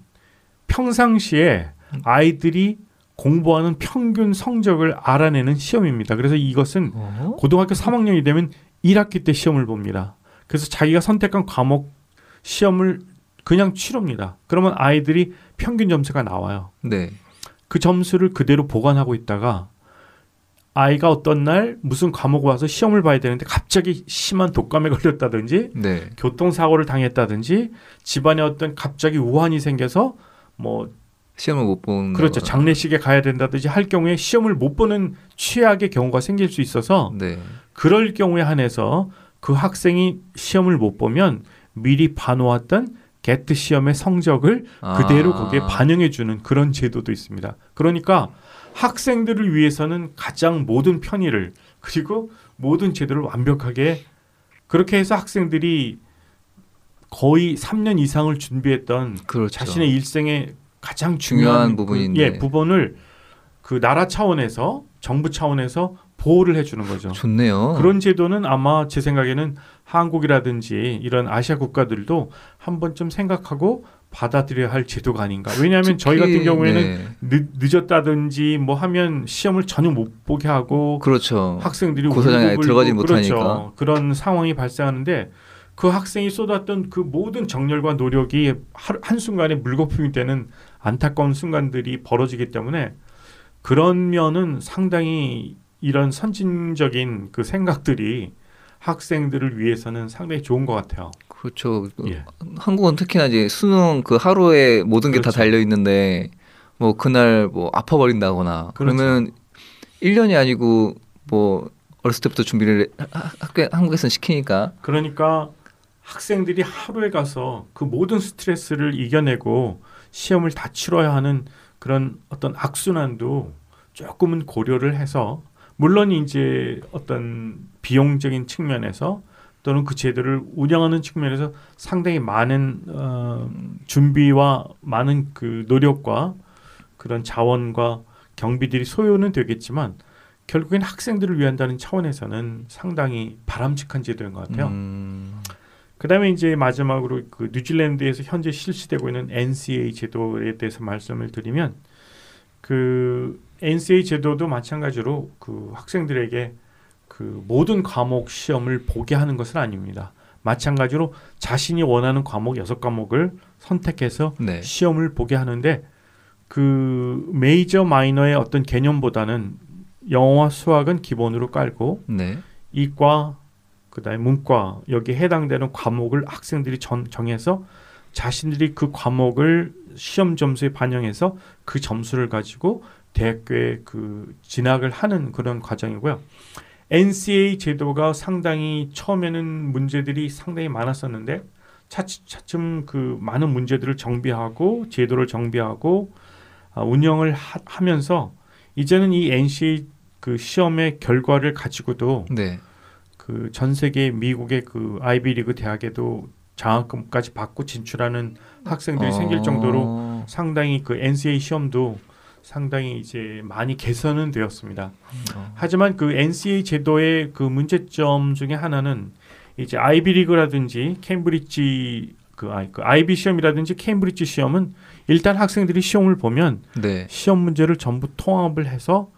평상시에 아이들이 공부하는 평균 성적을 알아내는 시험입니다. 그래서 이것은 어? 고등학교 삼 학년이 되면 일 학기 때 시험을 봅니다. 그래서 자기가 선택한 과목 시험을 그냥 치릅니다. 그러면 아이들이 평균 점수가 나와요. 네. 그 점수를 그대로 보관하고 있다가 아이가 어떤 날 무슨 과목 와서 시험을 봐야 되는데 갑자기 심한 독감에 걸렸다든지 네. 교통사고를 당했다든지 집안에 어떤 갑자기 우환이 생겨서 뭐 시험을 못 보는 그렇죠. 거구나. 장례식에 가야 된다든지 할 경우에 시험을 못 보는 최악의 경우가 생길 수 있어서 네. 그럴 경우에 한해서 그 학생이 시험을 못 보면 미리 봐놓았던 게트 시험의 성적을 그대로 아. 거기에 반영해주는 그런 제도도 있습니다. 그러니까 학생들을 위해서는 가장 모든 편의를 그리고 모든 제도를 완벽하게 그렇게 해서 학생들이 거의 삼 년 이상을 준비했던 그렇죠. 자신의 일생의 가장 중요한 중요한 부분인데. 그, 예, 부분을 그 나라 차원에서 정부 차원에서 보호를 해주는 거죠. 좋네요. 그런 제도는 아마 제 생각에는 한국이라든지 이런 아시아 국가들도 한 번쯤 생각하고 받아들여야 할 제도가 아닌가. 왜냐하면 저희 같은 경우에는 네. 늦, 늦었다든지 뭐 하면 시험을 전혀 못 보게 하고 그렇죠. 학생들이 고사장에 울고 들어가지 불고 못하니까. 그렇죠. 그런 상황이 발생하는데 그 학생이 쏟았던 그 모든 정열과 노력이 한순간에 물거품이 되는 안타까운 순간들이 벌어지기 때문에 그런 면은 상당히 이런 선진적인 그 생각들이 학생들을 위해서는 상당히 좋은 것 같아요. 그렇죠. 예. 한국은 특히나 이제 수능 그 하루에 모든 게 다 그렇죠. 달려 있는데 뭐 그날 뭐 아파 버린다거나 그렇죠. 그러면 일 년이 아니고 뭐 어렸을 때부터 준비를 학교 한국에서는 시키니까. 그러니까 학생들이 하루에 가서 그 모든 스트레스를 이겨내고 시험을 다 치러야 하는 그런 어떤 악순환도 조금은 고려를 해서 물론 이제 어떤 비용적인 측면에서 또는 그 제도를 운영하는 측면에서 상당히 많은 어, 준비와 많은 그 노력과 그런 자원과 경비들이 소요는 되겠지만 결국엔 학생들을 위한다는 차원에서는 상당히 바람직한 제도인 것 같아요. 음. 그다음에 이제 마지막으로 그 뉴질랜드에서 현재 실시되고 있는 엔씨에이 제도에 대해서 말씀을 드리면 그 엔씨에이 제도도 마찬가지로 그 학생들에게 그 모든 과목 시험을 보게 하는 것은 아닙니다. 마찬가지로 자신이 원하는 과목 여섯 과목을 선택해서 네. 시험을 보게 하는데 그 메이저 마이너의 어떤 개념보다는 영어와 수학은 기본으로 깔고 네. 이과 그다음에 문과 여기에 해당되는 과목을 학생들이 전, 정해서 자신들이 그 과목을 시험 점수에 반영해서 그 점수를 가지고 대학교에 그 진학을 하는 그런 과정이고요. 엔씨에이 제도가 상당히 처음에는 문제들이 상당히 많았었는데 차츰 그 많은 문제들을 정비하고 제도를 정비하고 아, 운영을 하, 하면서 이제는 이 엔씨에이 그 시험의 결과를 가지고도 네. 그 전 세계 미국의 그 아이비리그 대학에도 장학금까지 받고 진출하는 학생들이 어... 생길 정도로 상당히 그 엔씨에이 시험도 상당히 이제 많이 개선은 되었습니다. 어... 하지만 그 엔씨에이 제도의 그 문제점 중에 하나는 이제 아이비리그라든지 케임브리지 그, 아이, 그 아이비 시험이라든지 케임브리지 시험은 일단 학생들이 시험을 보면 네. 시험 문제를 전부 통합을 해서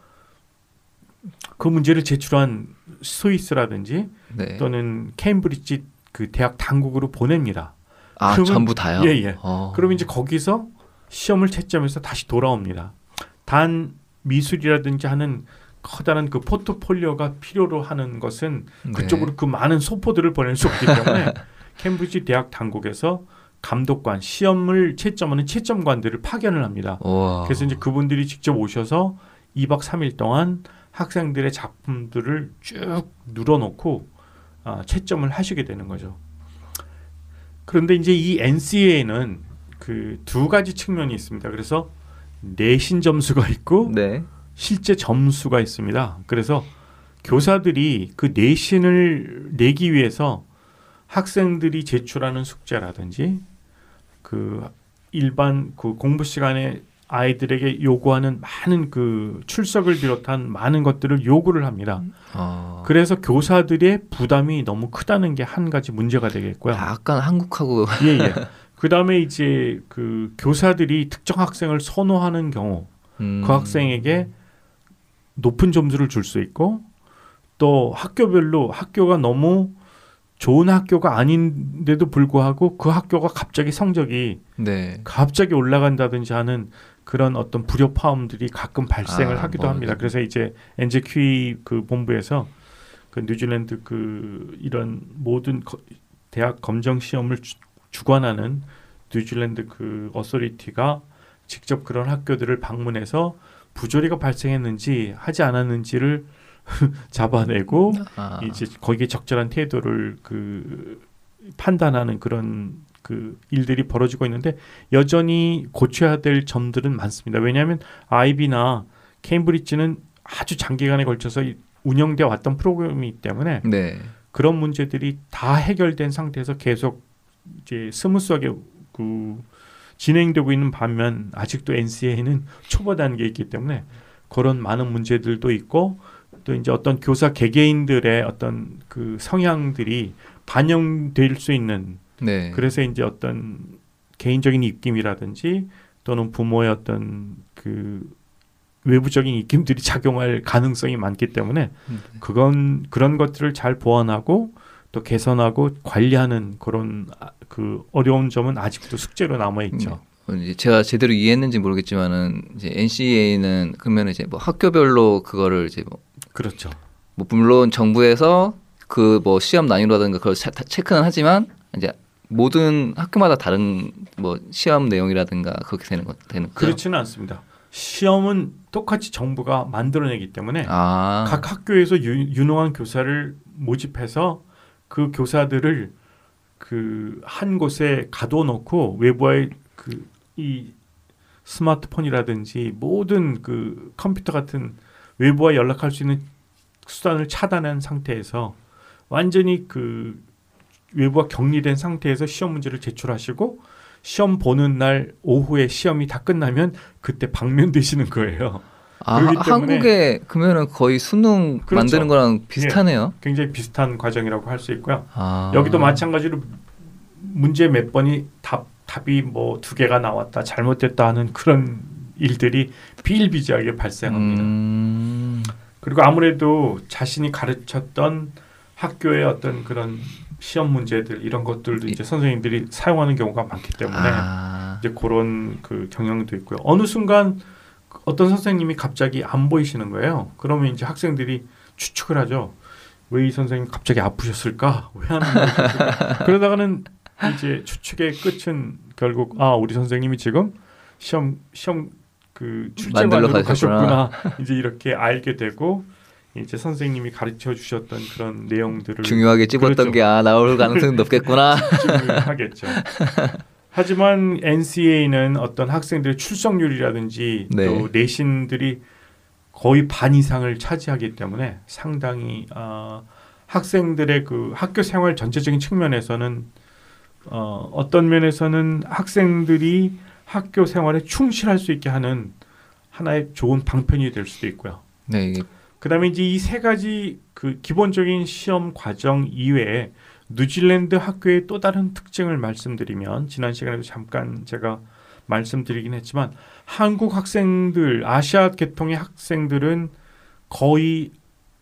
그 문제를 제출한 스위스라든지 네. 또는 케임브리지 그 대학 당국으로 보냅니다. 아, 그러면, 전부 다요? 예, 예. 어. 그럼 이제 거기서 시험을 채점해서 다시 돌아옵니다. 단 미술이라든지 하는 커다란 그 포트폴리오가 필요로 하는 것은 네. 그쪽으로 그 많은 소포들을 보낼 수 없기 때문에 케임브리지 대학 당국에서 감독관, 시험을 채점하는 채점관들을 파견을 합니다. 우와. 그래서 이제 그분들이 직접 오셔서 이 박 삼 일 동안 학생들의 작품들을 쭉 눌러놓고 아, 채점을 하시게 되는 거죠. 그런데 이제 이 엔씨에이는 그 두 가지 측면이 있습니다. 그래서 내신 점수가 있고 네. 실제 점수가 있습니다. 그래서 교사들이 그 내신을 내기 위해서 학생들이 제출하는 숙제라든지 그 일반 그 공부 시간에 아이들에게 요구하는 많은 그 출석을 비롯한 많은 것들을 요구를 합니다. 어... 그래서 교사들의 부담이 너무 크다는 게 한 가지 문제가 되겠고요. 약간 한국하고 예, 예. 그 다음에 이제 그 교사들이 특정 학생을 선호하는 경우 음... 그 학생에게 높은 점수를 줄 수 있고 또 학교별로 학교가 너무 좋은 학교가 아닌데도 불구하고 그 학교가 갑자기 성적이 네. 갑자기 올라간다든지 하는 그런 어떤 불협화음들이 가끔 발생을 아, 하기도 뭐, 합니다. 그래서 이제 엔제큐이 그 본부에서 그 뉴질랜드 그 이런 모든 거, 대학 검정 시험을 주, 주관하는 뉴질랜드 그 어소리티가 직접 그런 학교들을 방문해서 부조리가 발생했는지 하지 않았는지를 잡아내고 아. 이제 거기에 적절한 태도를 그 판단하는 그런 그 일들이 벌어지고 있는데 여전히 고쳐야 될 점들은 많습니다. 왜냐하면 아이비나 케임브리지는 아주 장기간에 걸쳐서 운영되어 왔던 프로그램이기 때문에 네. 그런 문제들이 다 해결된 상태에서 계속 이제 스무스하게 그 진행되고 있는 반면 아직도 엔씨에이는 초보 단계에 있기 때문에 그런 많은 문제들도 있고 또 이제 어떤 교사 개개인들의 어떤 그 성향들이 반영될 수 있는 네. 그래서 이제 어떤 개인적인 입김이라든지 또는 부모의 어떤 그 외부적인 입김들이 작용할 가능성이 많기 때문에 네. 그건 그런 것들을 잘 보완하고 또 개선하고 관리하는 그런 그 어려운 점은 아직도 숙제로 남아 있죠. 음, 이제 제가 제대로 이해했는지 모르겠지만은 이제 엔씨에이는 그러면 이제 뭐 학교별로 그거를 이제 뭐 그렇죠. 뭐 물론 정부에서 그 뭐 시험 난이도라든가 그걸 차, 체크는 하지만 이제 모든 학교마다 다른 뭐 시험 내용이라든가 그렇게 되는 것 되는 거죠. 그렇지는 않습니다. 시험은 똑같이 정부가 만들어내기 때문에 아. 각 학교에서 유, 유능한 교사를 모집해서 그 교사들을 그 한 곳에 가둬놓고 외부와의 그 이 스마트폰이라든지 모든 그 컴퓨터 같은 외부와 연락할 수 있는 수단을 차단한 상태에서 완전히 그 외부와 격리된 상태에서 시험 문제를 제출하시고 시험 보는 날 오후에 시험이 다 끝나면 그때 방면되시는 거예요. 아, 한국에 그러면은 거의 수능 그렇죠. 만드는 거랑 비슷하네요. 예, 굉장히 비슷한 과정이라고 할 수 있고요. 아. 여기도 마찬가지로 문제 몇 번이 답, 답이 뭐 두 개가 나왔다 잘못됐다 하는 그런 일들이 비일비재하게 발생합니다. 음. 그리고 아무래도 자신이 가르쳤던 학교의 어떤 그런 시험 문제들 이런 것들도 이제 선생님들이 사용하는 경우가 많기 때문에 아. 이제 그런 그 경향도 있고요. 어느 순간 어떤 선생님이 갑자기 안 보이시는 거예요. 그러면 이제 학생들이 추측을 하죠. 왜 이 선생님 갑자기 아프셨을까? 왜 안 보이셨을까? 그러다가는 이제 추측의 끝은 결국 아 우리 선생님이 지금 시험 시험 그 출제 만들러 가셨구나. 이제 이렇게 알게 되고 이제 선생님이 가르쳐 주셨던 그런 내용들을 중요하게 찝었던 그렇죠. 게 아 나올 가능성이 높겠구나. 하겠죠. 하지만 엔씨에이는 어떤 학생들의 출석률이라든지 네. 또 내신들이 거의 반 이상을 차지하기 때문에 상당히 어, 학생들의 그 학교 생활 전체적인 측면에서는 어, 어떤 면에서는 학생들이 학교 생활에 충실할 수 있게 하는 하나의 좋은 방편이 될 수도 있고요. 네. 그다음에 이제 이 세 가지 그 기본적인 시험 과정 이외에 뉴질랜드 학교의 또 다른 특징을 말씀드리면 지난 시간에도 잠깐 제가 말씀드리긴 했지만 한국 학생들, 아시아 계통의 학생들은 거의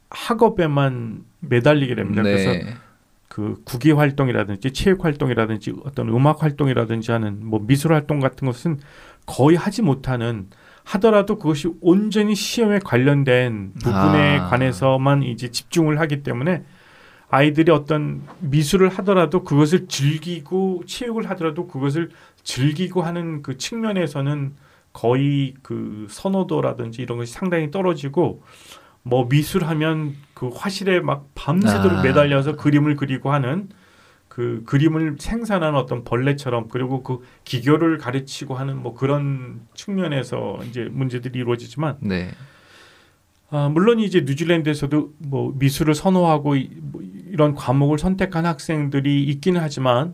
학업에만 매달리게 됩니다. 네. 그래서 그 국기 활동이라든지 체육 활동이라든지 어떤 음악 활동이라든지 하는 뭐 미술 활동 같은 것은 거의 하지 못하는 하더라도 그것이 온전히 시험에 관련된 부분에 아. 관해서만 이제 집중을 하기 때문에 아이들이 어떤 미술을 하더라도 그것을 즐기고 체육을 하더라도 그것을 즐기고 하는 그 측면에서는 거의 그 선호도라든지 이런 것이 상당히 떨어지고 뭐 미술하면 그 화실에 막 밤새도록 아. 매달려서 그림을 그리고 하는 그 그림을 생산하는 어떤 벌레처럼 그리고 그 기교를 가르치고 하는 뭐 그런 측면에서 이제 문제들이 이루어지지만 네. 아, 물론 이제 뉴질랜드에서도 뭐 미술을 선호하고 이, 뭐 이런 과목을 선택한 학생들이 있기는 하지만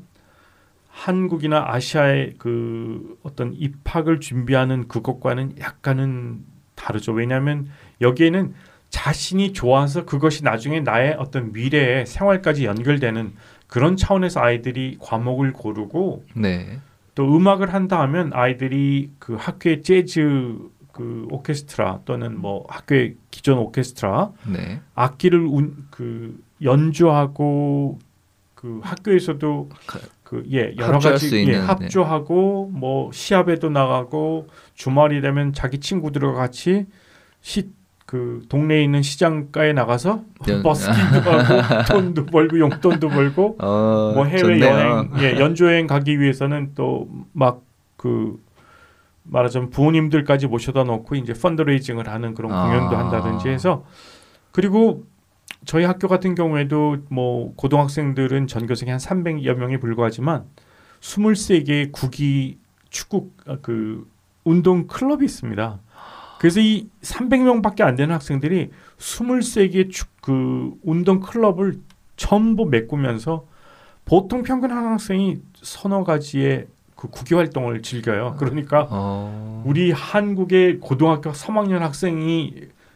한국이나 아시아의 그 어떤 입학을 준비하는 그것과는 약간은 다르죠. 왜냐하면 여기에는 자신이 좋아서 그것이 나중에 나의 어떤 미래의 생활까지 연결되는 그런 차원에서 아이들이 과목을 고르고 네. 또 음악을 한다 하면 아이들이 그 학교의 재즈 그 오케스트라 또는 뭐 학교의 기존 오케스트라 네. 악기를 운, 그 연주하고 그 학교에서도 그 예 여러 가지 수 예, 있는, 합주하고 네. 뭐 시합에도 나가고 주말이 되면 자기 친구들과 같이 시 그 동네에 있는 시장가에 나가서 연... 버스킹도 하고 돈도 벌고 용돈도 벌고 어, 뭐 해외 여행 예 연주 여행 가기 위해서는 또 막 그 말하자면 부모님들까지 모셔다 놓고 이제 펀드레이징을 하는 그런 공연도 아. 한다든지 해서 그리고 저희 학교 같은 경우에도 뭐 고등학생들은 전교생이 한 삼백여 명에 불과하지만 스물세 개의 국기 축구 그 운동 클럽이 있습니다. 그래서 이 삼백 명밖에 안 되는 학생들이 스물세 개의 축, 그 운동 클럽을 전부 메꾸면서 보통 평균 한 학생이 서너 가지의 그 국기 활동을 즐겨요. 그러니까 어... 우리 한국의 고등학교 삼 학년 학생이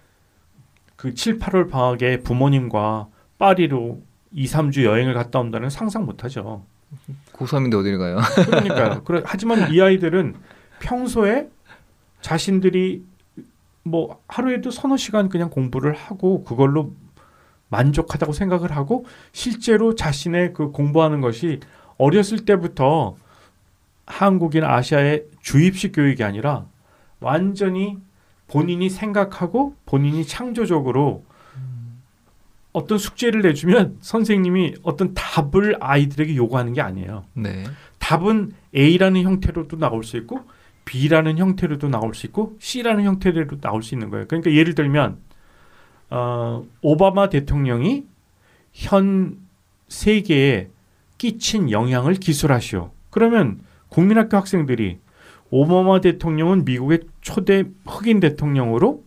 그 칠, 팔월 방학에 부모님과 파리로 이, 삼 주 여행을 갔다 온다는 상상 못하죠. 고삼인데 어디를 가요? 그러니까요. 그래, 하지만 이 아이들은 평소에 자신들이 뭐 하루에도 서너 시간 그냥 공부를 하고 그걸로 만족하다고 생각을 하고 실제로 자신의 그 공부하는 것이 어렸을 때부터 한국이나 아시아의 주입식 교육이 아니라 완전히 본인이 생각하고 본인이 창조적으로 어떤 숙제를 내주면 선생님이 어떤 답을 아이들에게 요구하는 게 아니에요. 네. 답은 A라는 형태로도 나올 수 있고 B라는 형태로도 나올 수 있고 C라는 형태로도 나올 수 있는 거예요. 그러니까 예를 들면 어, 오바마 대통령이 현 세계에 끼친 영향을 기술하시오. 그러면 국민학교 학생들이 오바마 대통령은 미국의 초대 흑인 대통령으로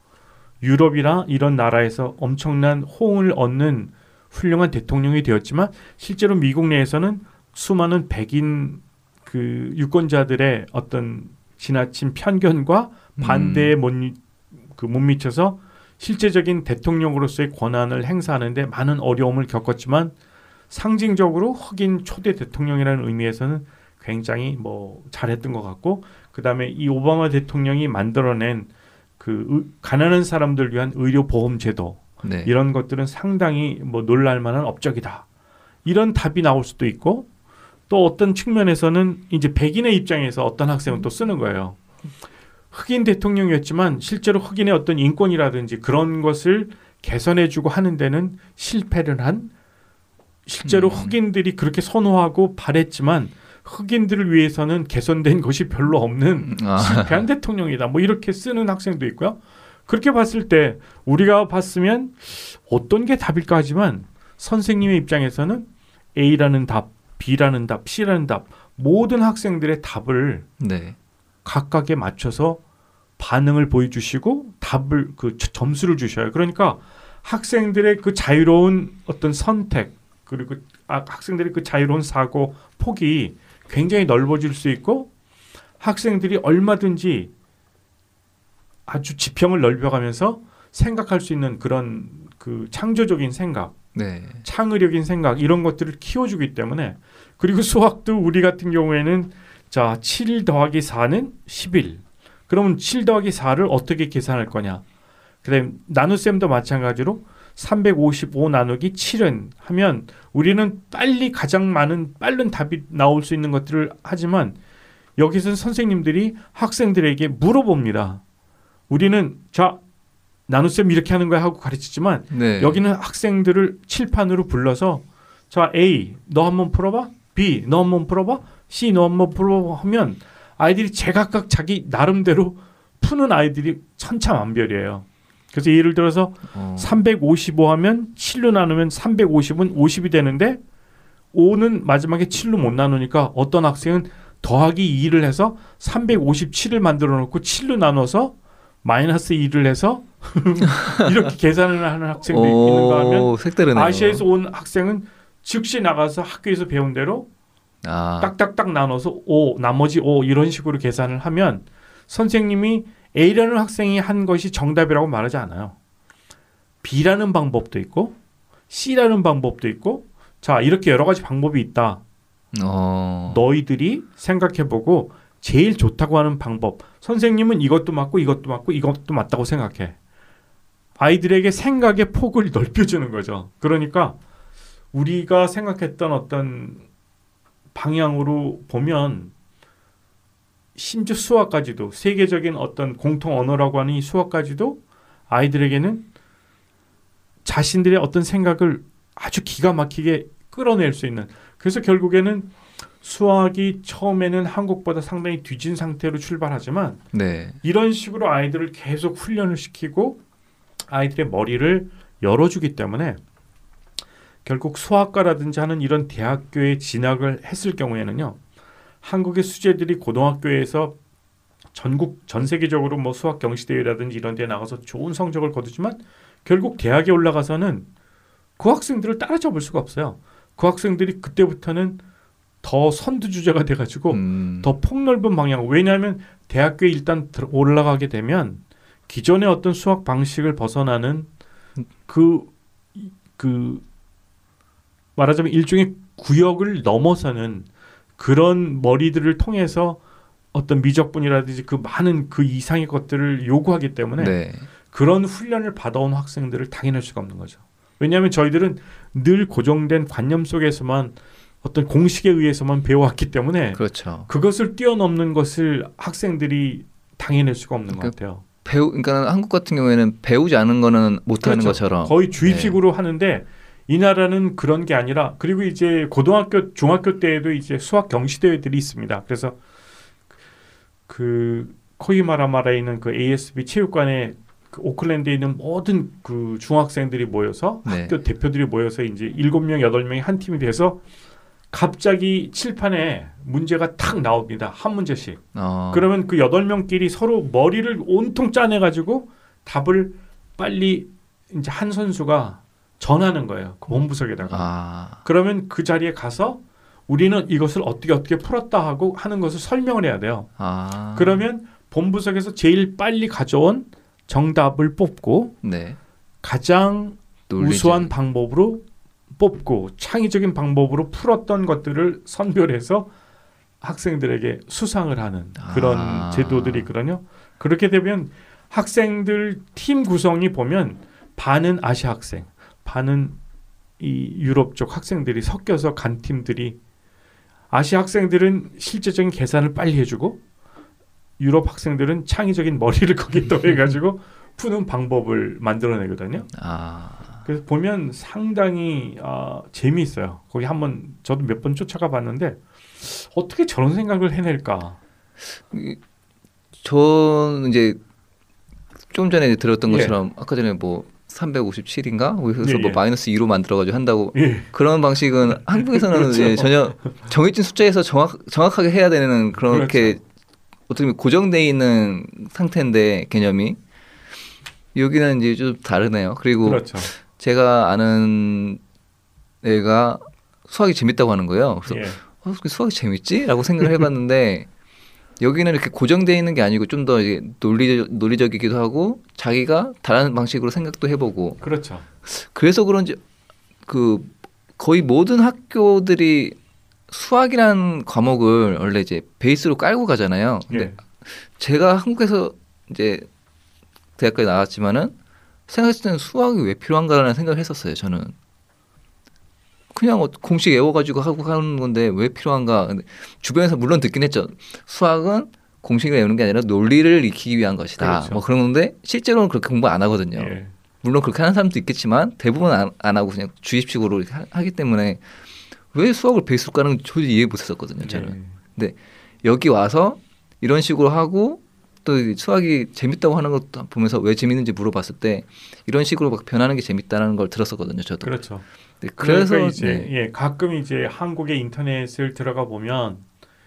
유럽이나 이런 나라에서 엄청난 호응을 얻는 훌륭한 대통령이 되었지만 실제로 미국 내에서는 수많은 백인 그 유권자들의 어떤 지나친 편견과 반대에 못, 그 못 미쳐서 실제적인 대통령으로서의 권한을 행사하는데 많은 어려움을 겪었지만 상징적으로 흑인 초대 대통령이라는 의미에서는 굉장히 뭐 잘했던 것 같고 그다음에 이 오바마 대통령이 만들어낸 그 의, 가난한 사람들 위한 의료보험제도 네. 이런 것들은 상당히 뭐 놀랄만한 업적이다. 이런 답이 나올 수도 있고 또 어떤 측면에서는 이제 백인의 입장에서 어떤 학생은 또 쓰는 거예요. 흑인 대통령이었지만 실제로 흑인의 어떤 인권이라든지 그런 것을 개선해주고 하는 데는 실패를 한 실제로 음. 흑인들이 그렇게 선호하고 바랬지만 흑인들을 위해서는 개선된 것이 별로 없는 아. 실패한 대통령이다. 뭐 이렇게 쓰는 학생도 있고요. 그렇게 봤을 때 우리가 봤으면 어떤 게 답일까 하지만 선생님의 입장에서는 A라는 답, B라는 답, C라는 답 모든 학생들의 답을 네. 각각에 맞춰서 반응을 보여주시고 답을 그 점수를 주셔요. 그러니까 학생들의 그 자유로운 어떤 선택 그리고 아, 학생들의 그 자유로운 사고 폭이 굉장히 넓어질 수 있고 학생들이 얼마든지 아주 지평을 넓혀가면서 생각할 수 있는 그런 그 창조적인 생각, 네. 창의력인 생각 이런 것들을 키워주기 때문에 그리고 수학도 우리 같은 경우에는 자 칠 더하기 사는 십일 그러면 칠 더하기 사를 어떻게 계산할 거냐 그다음에 나눗셈도 마찬가지로 삼백오십오 나누기 칠은 하면 우리는 빨리 가장 많은 빠른 답이 나올 수 있는 것들을 하지만 여기서는 선생님들이 학생들에게 물어봅니다. 우리는 자 나눗셈 이렇게 하는 거야 하고 가르치지만 네. 여기는 학생들을 칠판으로 불러서 자 A 너 한번 풀어봐 B 너 한번 풀어봐 C 너 한번 풀어봐 하면 아이들이 제각각 자기 나름대로 푸는 아이들이 천차만별이에요. 그래서 예를 들어서 어. 삼백오십오 하면 칠로 나누면 삼백오십은 오십이 되는데 오는 마지막에 칠로 못 나누니까 어떤 학생은 더하기 이를 해서 삼백오십칠을 만들어 놓고 칠로 나눠서 마이너스 이를 해서 이렇게 계산을 하는 학생도 오, 있는가 하면 색다르네요. 아시아에서 온 학생은 즉시 나가서 학교에서 배운 대로 아. 딱딱딱 나눠서 오 나머지 오 이런 식으로 계산을 하면 선생님이 A라는 학생이 한 것이 정답이라고 말하지 않아요. B라는 방법도 있고 C라는 방법도 있고 자 이렇게 여러 가지 방법이 있다. 어. 너희들이 생각해보고 제일 좋다고 하는 방법 선생님은 이것도 맞고 이것도 맞고 이것도 맞다고 생각해. 아이들에게 생각의 폭을 넓혀주는 거죠. 그러니까 우리가 생각했던 어떤 방향으로 보면 심지어 수학까지도 세계적인 어떤 공통 언어라고 하는 이 수학까지도 아이들에게는 자신들의 어떤 생각을 아주 기가 막히게 끌어낼 수 있는 그래서 결국에는 수학이 처음에는 한국보다 상당히 뒤진 상태로 출발하지만 네. 이런 식으로 아이들을 계속 훈련을 시키고 아이들의 머리를 열어주기 때문에 결국 수학과라든지 하는 이런 대학교에 진학을 했을 경우에는요. 한국의 수재들이 고등학교에서 전국 전 세계적으로 뭐 수학 경시대회라든지 이런 데 나가서 좋은 성적을 거두지만 결국 대학에 올라가서는 그 학생들을 따라잡을 수가 없어요. 그 학생들이 그때부터는 더 선두주자가 돼가지고 음. 더 폭넓은 방향. 왜냐하면 대학교에 일단 올라가게 되면 기존의 어떤 수학 방식을 벗어나는 그, 그 말하자면 일종의 구역을 넘어서는 그런 머리들을 통해서 어떤 미적분이라든지 그 많은 그 이상의 것들을 요구하기 때문에 네. 그런 훈련을 받아온 학생들을 당연할 수가 없는 거죠. 왜냐하면 저희들은 늘 고정된 관념 속에서만 어떤 공식에 의해서만 배워왔기 때문에 그렇죠. 그것을 뛰어넘는 것을 학생들이 당해낼 수가 없는 그러니까 것 같아요. 배우, 그러니까 한국 같은 경우에는 배우지 않은 거는 못하는 그렇죠. 것처럼 거의 주입식으로 네. 하는데 이 나라는 그런 게 아니라 그리고 이제 고등학교, 중학교 때에도 이제 수학 경시 대회들이 있습니다. 그래서 그 코이마라마라에 있는 그 에이에스비 체육관에 그 오클랜드에 있는 모든 그 중학생들이 모여서 네. 학교 대표들이 모여서 이제 일곱 명, 여덟 명이 한 팀이 돼서 갑자기 칠판에 문제가 탁 나옵니다. 한 문제씩. 어. 그러면 그 여덟 명끼리 서로 머리를 온통 짜내가지고 답을 빨리 이제 한 선수가 전하는 거예요. 그 본부석에다가. 아. 그러면 그 자리에 가서 우리는 이것을 어떻게 어떻게 풀었다 하고 하는 것을 설명을 해야 돼요. 아. 그러면 본부석에서 제일 빨리 가져온 정답을 뽑고 네. 가장 논리적. 우수한 방법으로 뽑고 창의적인 방법으로 풀었던 것들을 선별해서 학생들에게 수상을 하는 그런 아. 제도들이 있거든요. 그렇게 되면 학생들 팀 구성이 보면 반은 아시아 학생, 반은 이 유럽 쪽 학생들이 섞여서 간 팀들이 아시아 학생들은 실제적인 계산을 빨리 해주고 유럽 학생들은 창의적인 머리를 거기에 더해가지고 푸는 방법을 만들어내거든요. 아. 그래서 보면 상당히 어, 재미있어요. 거기 한번 저도 몇 번 쫓아가 봤는데 어떻게 저런 생각을 해낼까? 저는 이제 좀 전에 들었던 예. 것처럼 아까 전에 뭐 삼백오십칠인가? 그래서 예, 뭐 예. 마이너스 이로 만들어가지고 한다고 예. 그런 방식은 한국에서는 그렇죠. 이제 전혀 정해진 숫자에서 정확 정확하게 해야 되는 그렇게 그렇죠. 어떻게 보면 고정돼 있는 상태인데 개념이 여기는 이제 좀 다르네요. 그리고 그렇죠. 제가 아는 애가 수학이 재밌다고 하는 거예요. 그래서 예. 어, 수학이 재밌지?라고 생각을 해봤는데 여기는 이렇게 고정되어 있는 게 아니고 좀 더 논리 논리적이기도 하고 자기가 다른 방식으로 생각도 해보고. 그렇죠. 그래서 그런지 그 거의 모든 학교들이 수학이라는 과목을 원래 이제 베이스로 깔고 가잖아요. 근데 예. 제가 한국에서 이제 대학까지 나왔지만은 생각했을 때는 수학이 왜 필요한가라는 생각을 했었어요. 저는 그냥 공식 외워가지고 하고 하는 건데 왜 필요한가. 근데 주변에서 물론 듣긴 했죠. 수학은 공식을 외우는 게 아니라 논리를 익히기 위한 것이다. 그렇죠. 뭐 그런 건데 실제로는 그렇게 공부 안 하거든요. 예. 물론 그렇게 하는 사람도 있겠지만 대부분 안, 안 하고 그냥 주입식으로 이렇게 하, 하기 때문에 왜 수학을 베이스로 까는 도저히 이해 못했었거든요. 저는. 예. 근데 여기 와서 이런 식으로 하고 또 수학이 재밌다고 하는 것도 보면서 왜 재밌는지 물어봤을 때 이런 식으로 막 변하는 게 재밌다는 걸 들었었거든요. 저도. 그렇죠. 네, 그래서 그러니까 이제 네. 예, 가끔 이제 한국의 인터넷을 들어가 보면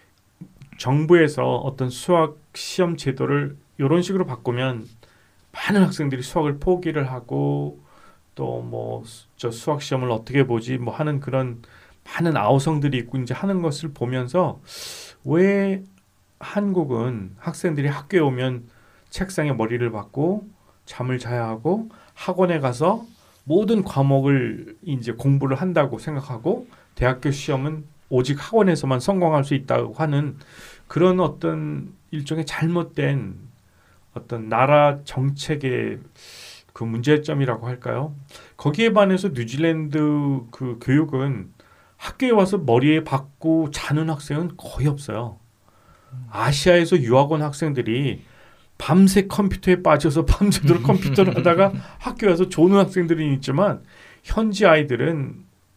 정부에서 어떤 수학 시험 제도를 이런 식으로 바꾸면 많은 학생들이 수학을 포기를 하고 또 뭐 저 수학 시험을 어떻게 보지 뭐 하는 그런 많은 아우성들이 있고 이제 하는 것을 보면서 왜 한국은 학생들이 학교에 오면 책상에 머리를 박고 잠을 자야 하고 학원에 가서 모든 과목을 이제 공부를 한다고 생각하고 대학교 시험은 오직 학원에서만 성공할 수 있다고 하는 그런 어떤 일종의 잘못된 어떤 나라 정책의 그 문제점이라고 할까요? 거기에 반해서 뉴질랜드 그 교육은 학교에 와서 머리에 박고 자는 학생은 거의 없어요. 아시아에서 유학 온 학생들이 밤새 컴퓨터에 빠져서 밤새도록 컴퓨터를 하다가 학교에 와서 조는 학생들이 있지만 현지 아이들은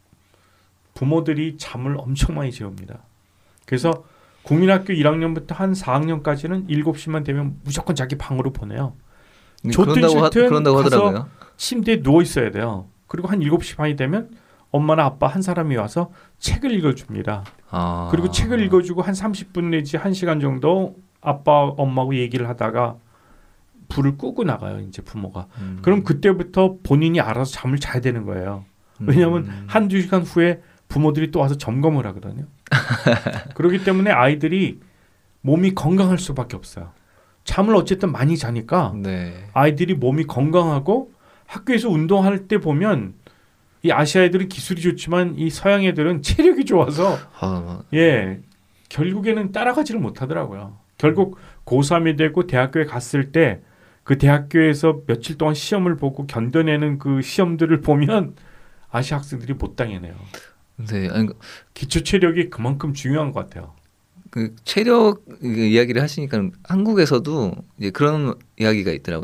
부모들이 잠을 엄청 많이 재웁니다. 그래서 국민학교 일 학년부터 한 사 학년까지는 일곱 시만 되면 무조건 자기 방으로 보내요. 좋든 그런다고, 싫든 하, 그런다고 가서 하더라고요. 침대에 누워 있어야 돼요. 그리고 한 일곱 시 반이 되면 엄마나 아빠 한 사람이 와서 책을 읽어줍니다. 아. 그리고 책을 읽어주고 한 삼십 분 내지 한 시간 정도 아빠 엄마하고 얘기를 하다가 불을 끄고 나가요. 이제 부모가. 음. 그럼 그때부터 본인이 알아서 잠을 자야 되는 거예요. 왜냐하면 음. 한두 시간 후에 부모들이 또 와서 점검을 하거든요. 그렇기 때문에 아이들이 몸이 건강할 수밖에 없어요. 잠을 어쨌든 많이 자니까 네. 아이들이 몸이 건강하고 학교에서 운동할 때 보면 이 아시아 애들은 기술이 좋지만 이 서양 애들은 체력이 좋아서 아, 예 결국에는 따라가지를 못하더라고요. 결국 고삼이 되고 대학교에 갔을 때 그 대학교에서 며칠 동안 시험을 보고 견뎌내는 그 시험들을 보면 아시아 학생들이 못 당해내요. 네, 아니, 기초 체력이 그만큼 중요한 것 같아요. 그 체력 이야기를 하시니까 한국에서도 이제 그런 이야기가 있더라고요.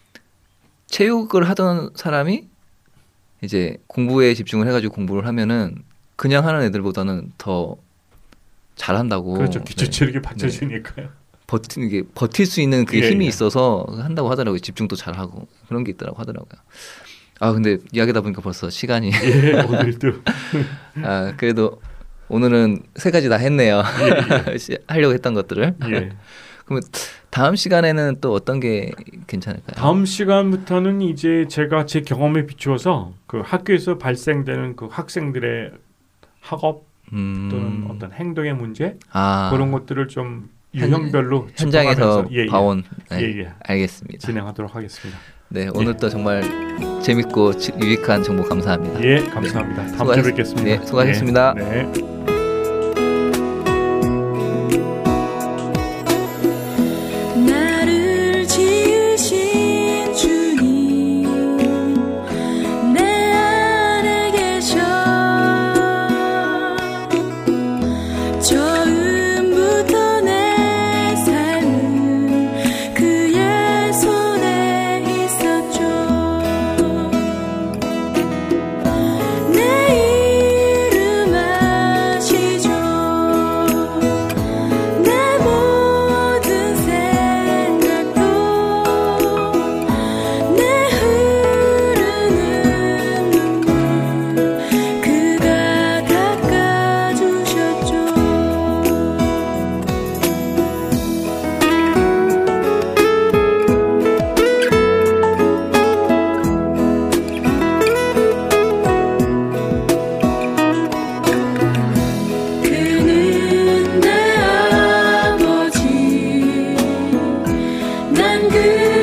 체육을 하던 사람이 이제 공부에 집중을 해가지고 공부를 하면은 그냥 하는 애들보다는 더 잘한다고. 그렇죠. 기초 네. 체력이 받쳐주니까요. 네. 버티, 이게 버틸 수 있는 그 예, 힘이 예. 있어서 한다고 하더라고요. 집중도 잘하고 그런 게 있더라고 하더라고요. 아 근데 이야기하다 보니까 벌써 시간이. 예, 오늘도. 아 그래도 오늘은 세 가지 다 했네요. 예, 예. 하려고 했던 것들을. 예. 그러면 다음 시간에는 또 어떤 게 괜찮을까요? 다음 시간부터는 이제 제가 제 경험에 비추어서 그 학교에서 발생되는 그 학생들의 학업 음... 또는 어떤 행동의 문제 아... 그런 것들을 좀 유형별로 현장에서 예, 예. 봐온. 네, 예, 예. 알겠습니다. 진행하도록 하겠습니다. 네, 오늘도 예. 정말 재밌고 유익한 정보 감사합니다. 예, 감사합니다. 네. 다음 주에 뵙겠습니다. 네, 수고하셨습니다. 네. 네. 난 그